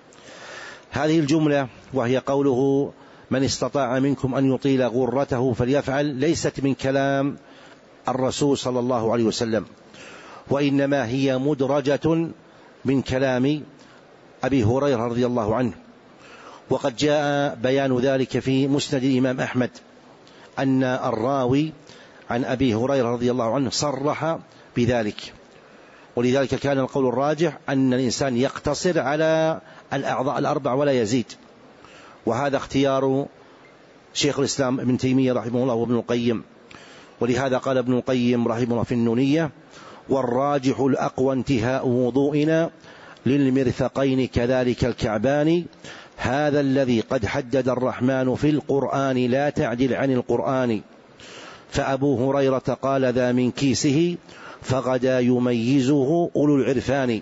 هذه الجملة وهي قوله من استطاع منكم أن يطيل غرته فليفعل ليست من كلام الرسول صلى الله عليه وسلم، وإنما هي مدرجة من كلام أبي هريرة رضي الله عنه. وقد جاء بيان ذلك في مسند الإمام أحمد أن الراوي عن أبي هريرة رضي الله عنه صرح بذلك، ولذلك كان القول الراجح أن الإنسان يقتصر على الأعضاء الأربع ولا يزيد. وهذا اختيار شيخ الإسلام ابن تيمية رحمه الله وابن القيم. ولهذا قال ابن القيم رحمه الله في النونية والراجح الأقوى انتهاء وضوئنا للمرفقين كذلك الكعبان هذا الذي قد حدد الرحمن في القرآن لا تعدل عن القرآن. فأبو هريرة قال ذا من كيسه فغدا يميزه أولو العرفان.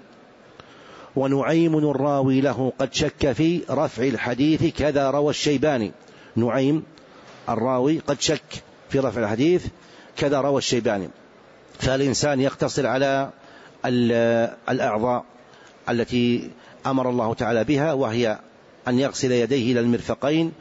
ونعيم الراوي له قد شك في رفع الحديث كذا روى الشيباني. نعيم الراوي قد شك في رفع الحديث كذا روى الشيباني. فالإنسان يقتصر على الأعضاء التي أمر الله تعالى بها، وهي أن يغسل يديه إلى المرفقين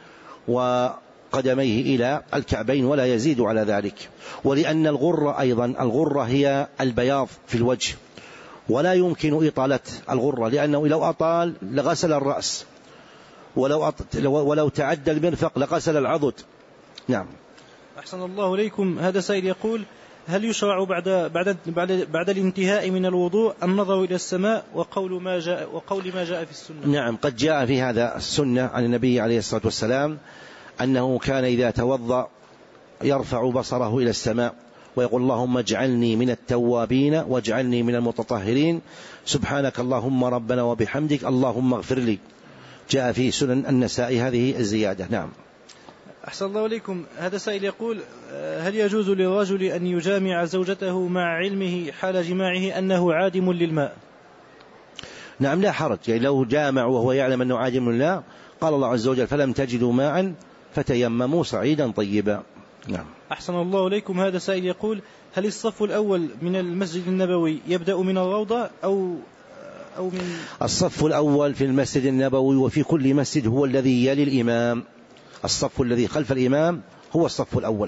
وقدميه إلى الكعبين ولا يزيد على ذلك. ولأن الغرة أيضا الغرة هي البياض في الوجه، ولا يمكن إطالة الغرة، لأنه لو أطال لغسل الرأس، ولو, أط... ولو تعدى المرفق لغسل العضد. نعم. أحسن الله إليكم. هذا سائل يقول: هل يشرع بعد بعد بعد بعد الانتهاء من الوضوء النظر إلى السماء وقول ما جاء وقول ما جاء في السنة؟ نعم، قد جاء في هذا السنة عن النبي عليه الصلاة والسلام أنه كان إذا توضأ يرفع بصره إلى السماء ويقول: اللهم اجعلني من التوابين واجعلني من المتطهرين، سبحانك اللهم ربنا وبحمدك اللهم اغفر لي. جاء في سنن النسائي هذه الزيادة. نعم. أحسن الله إليكم. هذا سائل يقول: هل يجوز للرجل أن يجامع زوجته مع علمه حال جماعه أنه عادم للماء؟ نعم، لا حرج، يعني لو جامع وهو يعلم أنه عادم للماء، قال الله عز وجل: فلم تجدوا ماء فتيمموا صعيدا طيبا. نعم. أحسن الله إليكم. هذا سائل يقول: هل الصف الأول من المسجد النبوي يبدأ من الروضة أو أو من الصف الأول في المسجد النبوي وفي كل مسجد هو الذي يلي الإمام. الصف الذي خلف الإمام هو الصف الأول.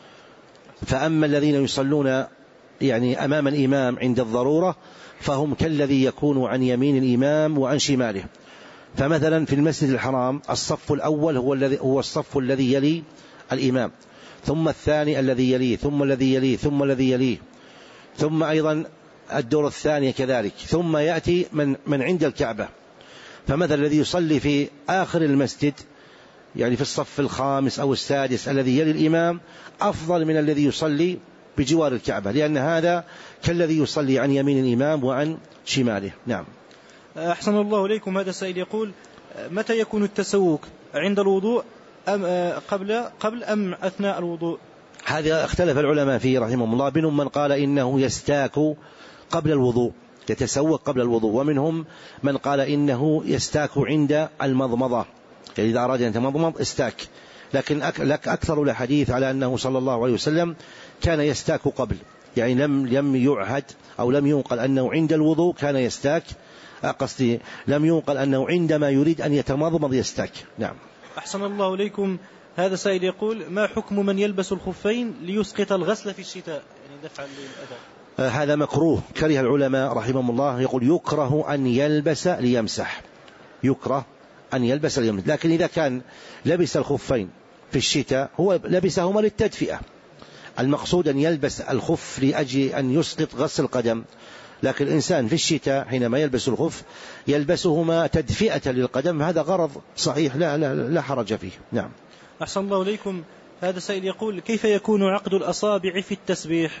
فأما الذين يصلون يعني أمام الإمام عند الضرورة فهم كالذي يكون عن يمين الإمام وعن شماله. فمثلا في المسجد الحرام الصف الأول هو الذي هو الصف الذي يلي الإمام، ثم الثاني الذي يليه، ثم الذي يليه، ثم الذي يليه، ثم أيضا الدور الثاني كذلك، ثم يأتي من من عند الكعبة. فمثلا الذي يصلي في آخر المسجد يعني في الصف الخامس أو السادس الذي يلي الإمام أفضل من الذي يصلي بجوار الكعبة، لأن هذا كالذي يصلي عن يمين الإمام وعن شماله. نعم. أحسن الله إليكم. هذا السائل يقول: متى يكون التسوك؟ عند الوضوء أم قبل قبل أم أثناء الوضوء؟ هذا اختلف العلماء فيه رحمهم الله. منهم من قال إنه يستاك قبل الوضوء، يتسوق قبل الوضوء، ومنهم من قال إنه يستاك عند المضمضة، يعني إذا أراد أن يتمضمض استاك. لكن لك أكثر الحديث على أنه صلى الله عليه وسلم كان يستاك قبل، يعني لم لم يعهد أو لم ينقل أنه عند الوضوء كان يستاك، قصدي لم ينقل أنه عندما يريد أن يتمضمض يستاك. نعم. أحسن الله إليكم. هذا سائل يقول: ما حكم من يلبس الخفين ليسقط الغسل في الشتاء، يعني دفعا للأذى؟ هذا مكروه، كره العلماء رحمهم الله، يقول يكره أن يلبس ليمسح، يكره أن يلبس ليمسح. لكن إذا كان لبس الخفين في الشتاء هو لبسهما للتدفئة، المقصود أن يلبس الخف لأجل أن يسقط غسل القدم. لكن الإنسان في الشتاء حينما يلبس الخف يلبسهما تدفئة للقدم، هذا غرض صحيح لا, لا, لا حرج فيه. نعم. أحسن الله إليكم. هذا سائل يقول: كيف يكون عقد الأصابع في التسبيح؟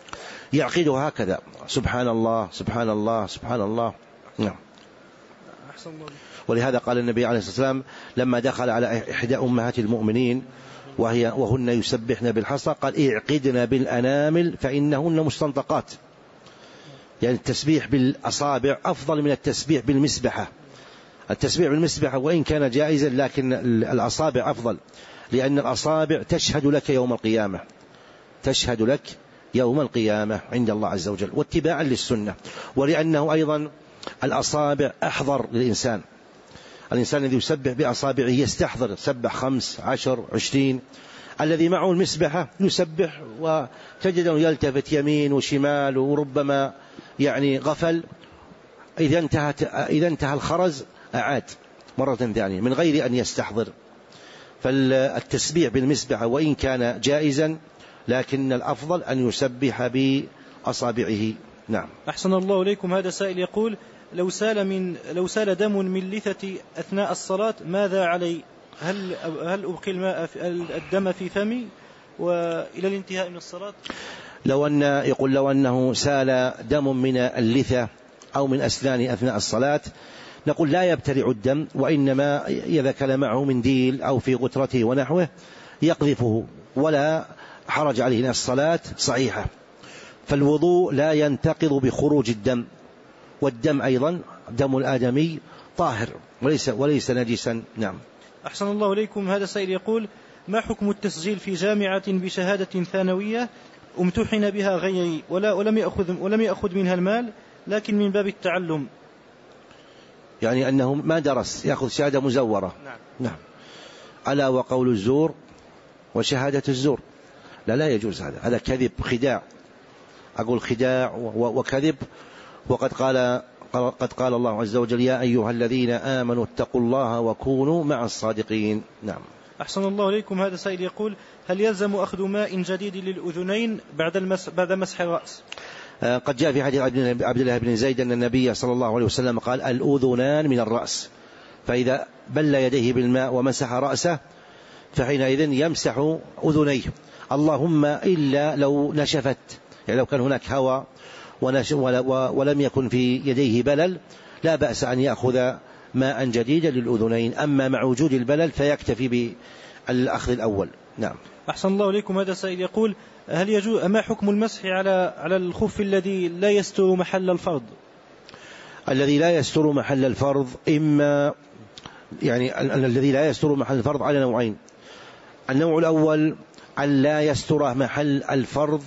يعقدها هكذا: سبحان الله سبحان الله سبحان الله. نعم. أحسن الله. ولهذا قال النبي عليه الصلاة والسلام لما دخل على إحدى أمهات المؤمنين وهي وهن يسبحن بالحصى قال: اعقدن بالأنامل فإنهن مستنطقات. يعني التسبيح بالأصابع أفضل من التسبيح بالمسبحة. التسبيح بالمسبحة وإن كان جائزا لكن الأصابع أفضل، لأن الأصابع تشهد لك يوم القيامة، تشهد لك يوم القيامة عند الله عز وجل، واتباعا للسنة، ولأنه أيضا الأصابع أحضر للإنسان. الإنسان الذي يسبح بأصابعه يستحضر، سبح خمس عشر عشرين. الذي معه المسبحة يسبح وتجده يلتفت يمين وشمال، وربما يعني غفل، إذا انتهت إذا انتهى الخرز أعاد مرة ثانية من غير أن يستحضر. فالتسبيح بالمسبحة وإن كان جائزا لكن الأفضل أن يسبح بأصابعه. نعم. أحسن الله إليكم. هذا سائل يقول: لو سال من لو سال دم من لثتي أثناء الصلاة ماذا علي؟ هل هل أبقي الماء في الدم في فمي وإلى الانتهاء من الصلاة؟ لو أن يقول لو أنه سال دم من اللثة أو من أسنان أثناء الصلاة نقول لا يبتلع الدم، وإنما إذا كان معه منديل أو في غترته ونحوه يقذفه ولا حرج عليه، الصلاة صحيحة. فالوضوء لا ينتقض بخروج الدم، والدم أيضا دم الآدمي طاهر وليس وليس نجسا. نعم. أحسن الله إليكم. هذا سائل يقول: ما حكم التسجيل في جامعة بشهادة ثانوية امتحن بها غيري ولا ولم يأخذ ولم يأخذ منها المال لكن من باب التعلم؟ يعني أنه ما درس، يأخذ شهادة مزورة. نعم. نعم. ألا وقول الزور وشهادة الزور، لا لا يجوز هذا، هذا كذب خداع، أقول خداع وكذب وقد قال قد قال الله عز وجل يا أيها الذين آمنوا اتقوا الله وكونوا مع الصادقين. نعم. أحسن الله إليكم. هذا سائل يقول هل يلزم أخذ ماء جديد للأذنين بعد المسح بعد مسح الرأس؟ قد جاء في حديث عبد الله بن زيد أن النبي صلى الله عليه وسلم قال الأذنان من الرأس، فإذا بل يديه بالماء ومسح رأسه فحينئذ يمسح أذنيه، اللهم إلا لو نشفت، يعني لو كان هناك هواء ولم يكن في يديه بلل لا بأس أن يأخذ ماء جديدا للأذنين، أما مع وجود البلل فيكتفي بالأخذ الأول. نعم. أحسن الله إليكم. هذا سائل يقول هل يجوز ما حكم المسح على على الخف الذي لا يستر محل الفرض؟ الذي لا يستر محل الفرض إما يعني الذي لا يستر محل الفرض على نوعين. النوع الأول أن لا يستر محل الفرض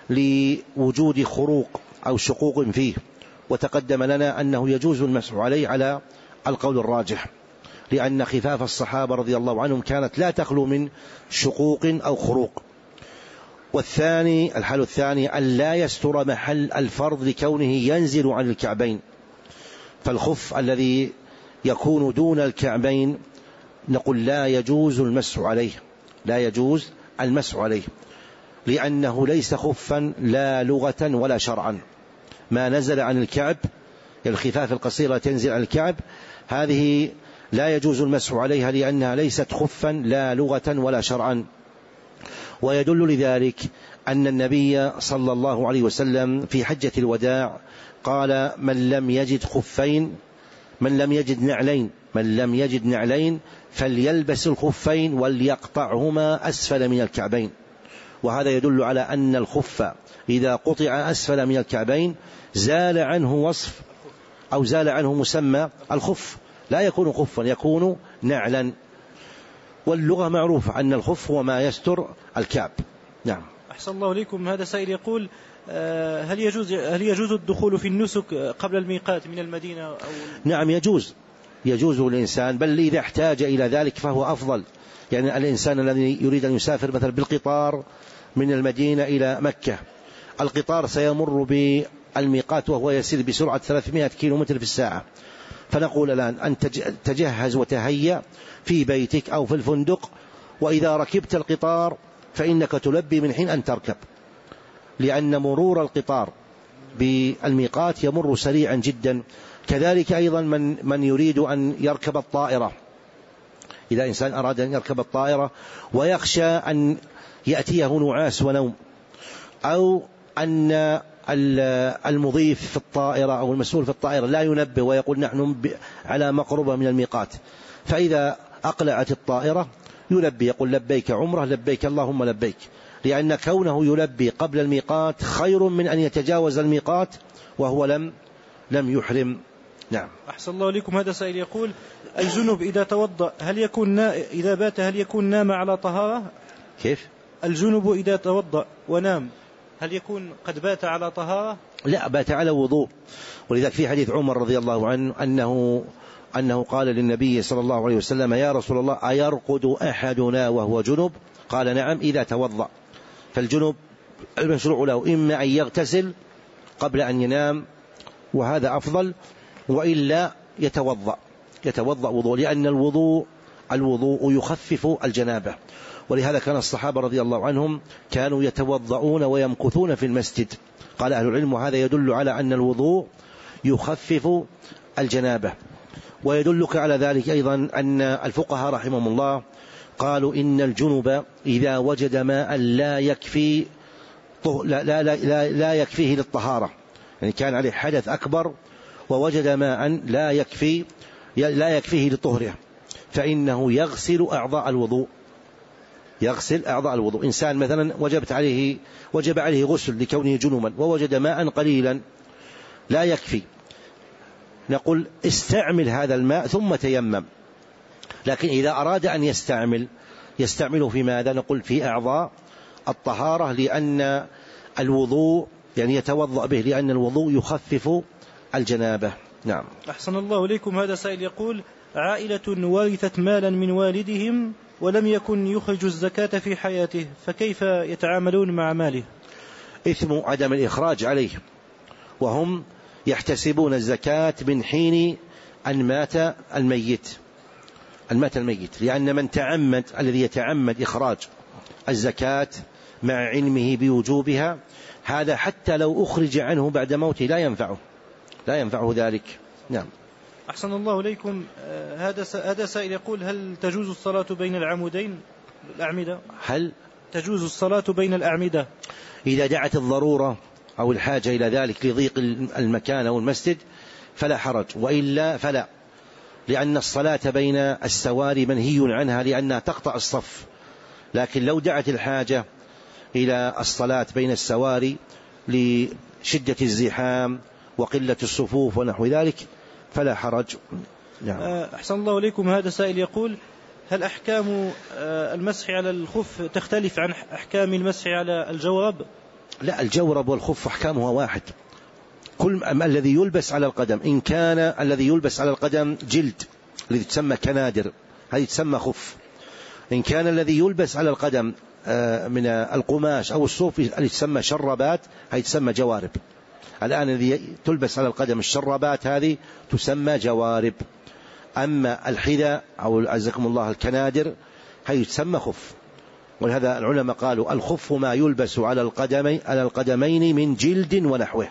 لوجود خروق أو شقوق فيه، وتقدم لنا أنه يجوز المسح عليه على القول الراجح، لأن خفاف الصحابة رضي الله عنهم كانت لا تخلو من شقوق أو خروق. والثاني الحال الثاني أن لا يستر محل الفرض لكونه ينزل عن الكعبين، فالخف الذي يكون دون الكعبين نقول لا يجوز المسح عليه، لا يجوز المسح عليه لأنه ليس خفا لا لغة ولا شرعا. ما نزل عن الكعب، الخفاف القصيرة تنزل عن الكعب، هذه لا يجوز المسح عليها لأنها ليست خفا لا لغة ولا شرعا. ويدل لذلك أن النبي صلى الله عليه وسلم في حجة الوداع قال من لم يجد خفين من لم يجد نعلين من لم يجد نعلين فليلبس الخفين وليقطعهما أسفل من الكعبين. وهذا يدل على أن الخف إذا قطع أسفل من الكعبين زال عنه وصف أو زال عنه مسمى الخف، لا يكون خفا، يكون نعلا. واللغة معروفة أن الخف هو ما يستر الكعب. نعم. أحسن الله إليكم. هذا سائل يقول هل يجوز هل يجوز الدخول في النسك قبل الميقات من المدينة أو؟ نعم يجوز، يجوز الإنسان، بل إذا احتاج إلى ذلك فهو أفضل. يعني الإنسان الذي يريد أن يسافر مثلا بالقطار من المدينة إلى مكة، القطار سيمر بالميقات وهو يسير بسرعة ثلاثمائة كيلومتر في الساعة، فنقول الآن أن تجهز وتهيأ في بيتك أو في الفندق، وإذا ركبت القطار فإنك تلبي من حين أن تركب، لأن مرور القطار بالميقات يمر سريعا جدا. كذلك أيضا من, من يريد أن يركب الطائرة، إذا إنسان أراد أن يركب الطائرة ويخشى أن يأتيه نعاس ونوم، أو أن المضيف في الطائرة أو المسؤول في الطائرة لا ينبه ويقول نحن على مقربة من الميقات، فإذا أقلعت الطائرة يلبي يقول لبيك عمره لبيك اللهم لبيك، لأن كونه يلبي قبل الميقات خير من أن يتجاوز الميقات وهو لم لم يحرم. نعم. أحسن الله لكم. هذا سائل يقول الجنب إذا توضأ هل يكون إذا بات هل يكون نام على طهارة؟ كيف؟ الجنب إذا توضأ ونام هل يكون قد بات على طهارة؟ لا، بات على وضوء. ولذلك في حديث عمر رضي الله عنه أنه أنه قال للنبي صلى الله عليه وسلم يا رسول الله أيرقد أحدنا وهو جنب؟ قال نعم إذا توضأ. فالجنب المشروع له إما أن يغتسل قبل أن ينام وهذا أفضل، وإلا يتوضأ يتوضأ وضوء، لأن الوضوء الوضوء يخفف الجنابة. ولهذا كان الصحابة رضي الله عنهم كانوا يتوضؤون ويمكثون في المسجد. قال أهل العلم وهذا يدل على أن الوضوء يخفف الجنابة. ويدلك على ذلك أيضا أن الفقهاء رحمهم الله قالوا إن الجنب إذا وجد ماء لا يكفي لا, لا, لا, لا يكفيه للطهارة، يعني كان عليه حدث أكبر ووجد ماء لا يكفي لا يكفيه لطهره، فإنه يغسل أعضاء الوضوء يغسل أعضاء الوضوء. إنسان مثلا وجبت عليه وجب عليه غسل لكونه جنبا ووجد ماء قليلا لا يكفي، نقول استعمل هذا الماء ثم تيمم. لكن إذا أراد أن يستعمل يستعمله في ماذا؟ نقول في أعضاء الطهارة، لأن الوضوء يعني يتوضأ به، لأن الوضوء يخفف الجنابة. نعم. أحسن الله إليكم. هذا سائل يقول عائلة ورثت مالا من والدهم ولم يكن يخرج الزكاة في حياته، فكيف يتعاملون مع ماله؟ إثم عدم الإخراج عليه، وهم يحتسبون الزكاة من حين أن مات الميت أن مات الميت لأن من تعمد الذي يتعمد إخراج الزكاة مع علمه بوجوبها هذا حتى لو أخرج عنه بعد موته لا ينفعه لا ينفعه ذلك. نعم. أحسن الله إليكم. هذا هذا سائل يقول هل تجوز الصلاة بين العمودين الأعمدة؟ هل تجوز الصلاة بين الأعمدة إذا دعت الضرورة أو الحاجة إلى ذلك لضيق المكان أو المسجد فلا حرج، وإلا فلا، لأن الصلاة بين السواري منهي عنها لأنها تقطع الصف. لكن لو دعت الحاجة إلى الصلاة بين السواري لشدة الزحام وقلة الصفوف ونحو ذلك فلا حرج. نعم. أحسن الله إليكم. هذا سائل يقول هل أحكام المسح على الخف تختلف عن أحكام المسح على الجورب؟ لا، الجورب والخف أحكامها واحد. كل الذي يلبس على القدم إن كان الذي يلبس على القدم جلد الذي تسمى كنادر هذه تسمى خف، إن كان الذي يلبس على القدم من القماش أو الصوف التي تسمى شربات هذه تسمى جوارب. الآن الذي تلبس على القدم الشربات هذه تسمى جوارب، أما الحذاء أو عزكم الله الكنادر هذه تسمى خف. ولهذا العلماء قالوا الخف ما يلبس على القدمين على القدمين من جلد ونحوه،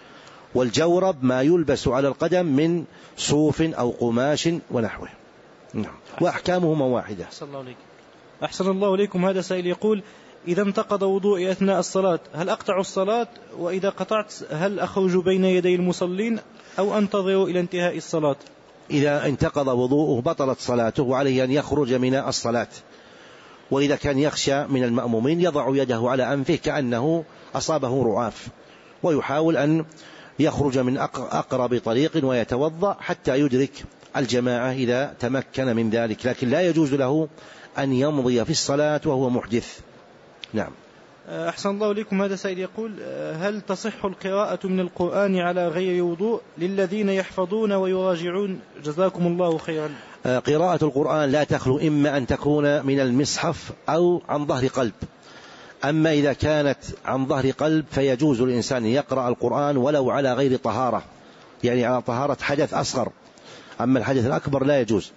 والجورب ما يلبس على القدم من صوف أو قماش ونحوه. نعم. وأحكامهما واحدة. أحسن الله عليكم. أحسن الله عليكم. هذا سائل يقول إذا انتقض وضوئي أثناء الصلاة هل أقطع الصلاة؟ وإذا قطعت هل أخرج بين يدي المصلين أو أنتظر إلى انتهاء الصلاة؟ إذا انتقض وضوءه بطلت صلاته وعليه أن يخرج من الصلاة. وإذا كان يخشى من المأمومين يضع يده على أنفه كأنه أصابه رعاف ويحاول أن يخرج من أقرب طريق ويتوضأ حتى يدرك الجماعة إذا تمكن من ذلك، لكن لا يجوز له أن يمضي في الصلاة وهو محدث. نعم. أحسن الله إليكم. هذا سائل يقول هل تصح القراءة من القرآن على غير وضوء للذين يحفظون ويراجعون؟ جزاكم الله خيرا. قراءة القرآن لا تخلو إما أن تكون من المصحف أو عن ظهر قلب. أما إذا كانت عن ظهر قلب فيجوز الإنسان يقرأ القرآن ولو على غير طهارة، يعني على طهارة حدث أصغر، أما الحدث الأكبر لا يجوز.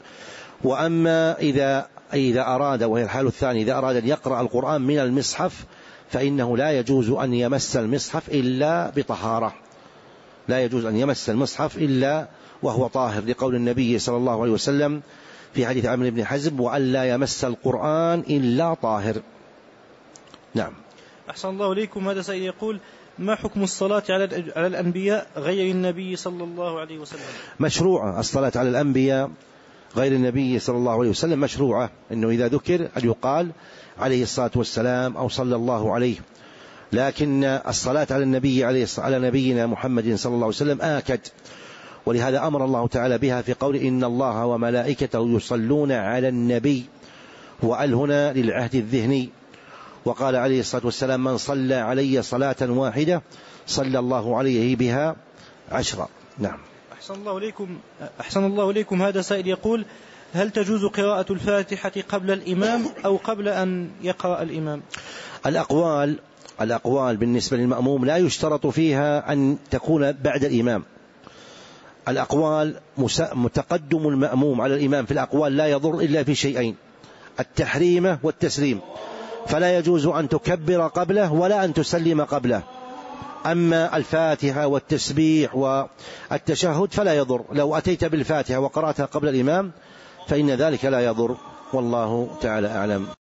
وأما إذا إذا أراد، وهي الحال الثاني، إذا أراد أن يقرأ القرآن من المصحف فإنه لا يجوز أن يمس المصحف إلا بطهارة، لا يجوز أن يمس المصحف إلا وهو طاهر، لقول النبي صلى الله عليه وسلم في حديث عمرو بن حزم وأن لا يمس القرآن إلا طاهر. نعم. أحسن الله إليكم. هذا سائل يقول ما حكم الصلاة على على الأنبياء غير النبي صلى الله عليه وسلم؟ مشروعة الصلاة على الأنبياء غير النبي صلى الله عليه وسلم، مشروعة، إنه إذا ذكر أن يقال عليه الصلاة والسلام أو صلى الله عليه، لكن الصلاة على النبي عليه على نبينا محمد صلى الله عليه وسلم آكد، ولهذا أمر الله تعالى بها في قول إن الله وملائكته يصلون على النبي، وأل هنا للعهد الذهني. وقال عليه الصلاة والسلام من صلى علي صلاة واحدة صلى الله عليه بها عشرة. نعم. أحسن الله إليكم. أحسن الله إليكم. هذا سائل يقول هل تجوز قراءة الفاتحة قبل الإمام أو قبل أن يقرأ الإمام؟ الأقوال الأقوال بالنسبة للمأموم لا يشترط فيها أن تكون بعد الإمام. الأقوال متقدم المأموم على الإمام في الأقوال لا يضر إلا في شيئين: التحريم والتسليم، فلا يجوز أن تكبر قبله ولا أن تسلم قبله. أما الفاتحة والتسبيح والتشهد فلا يضر، لو أتيت بالفاتحة وقرأتها قبل الإمام فإن ذلك لا يضر، والله تعالى أعلم.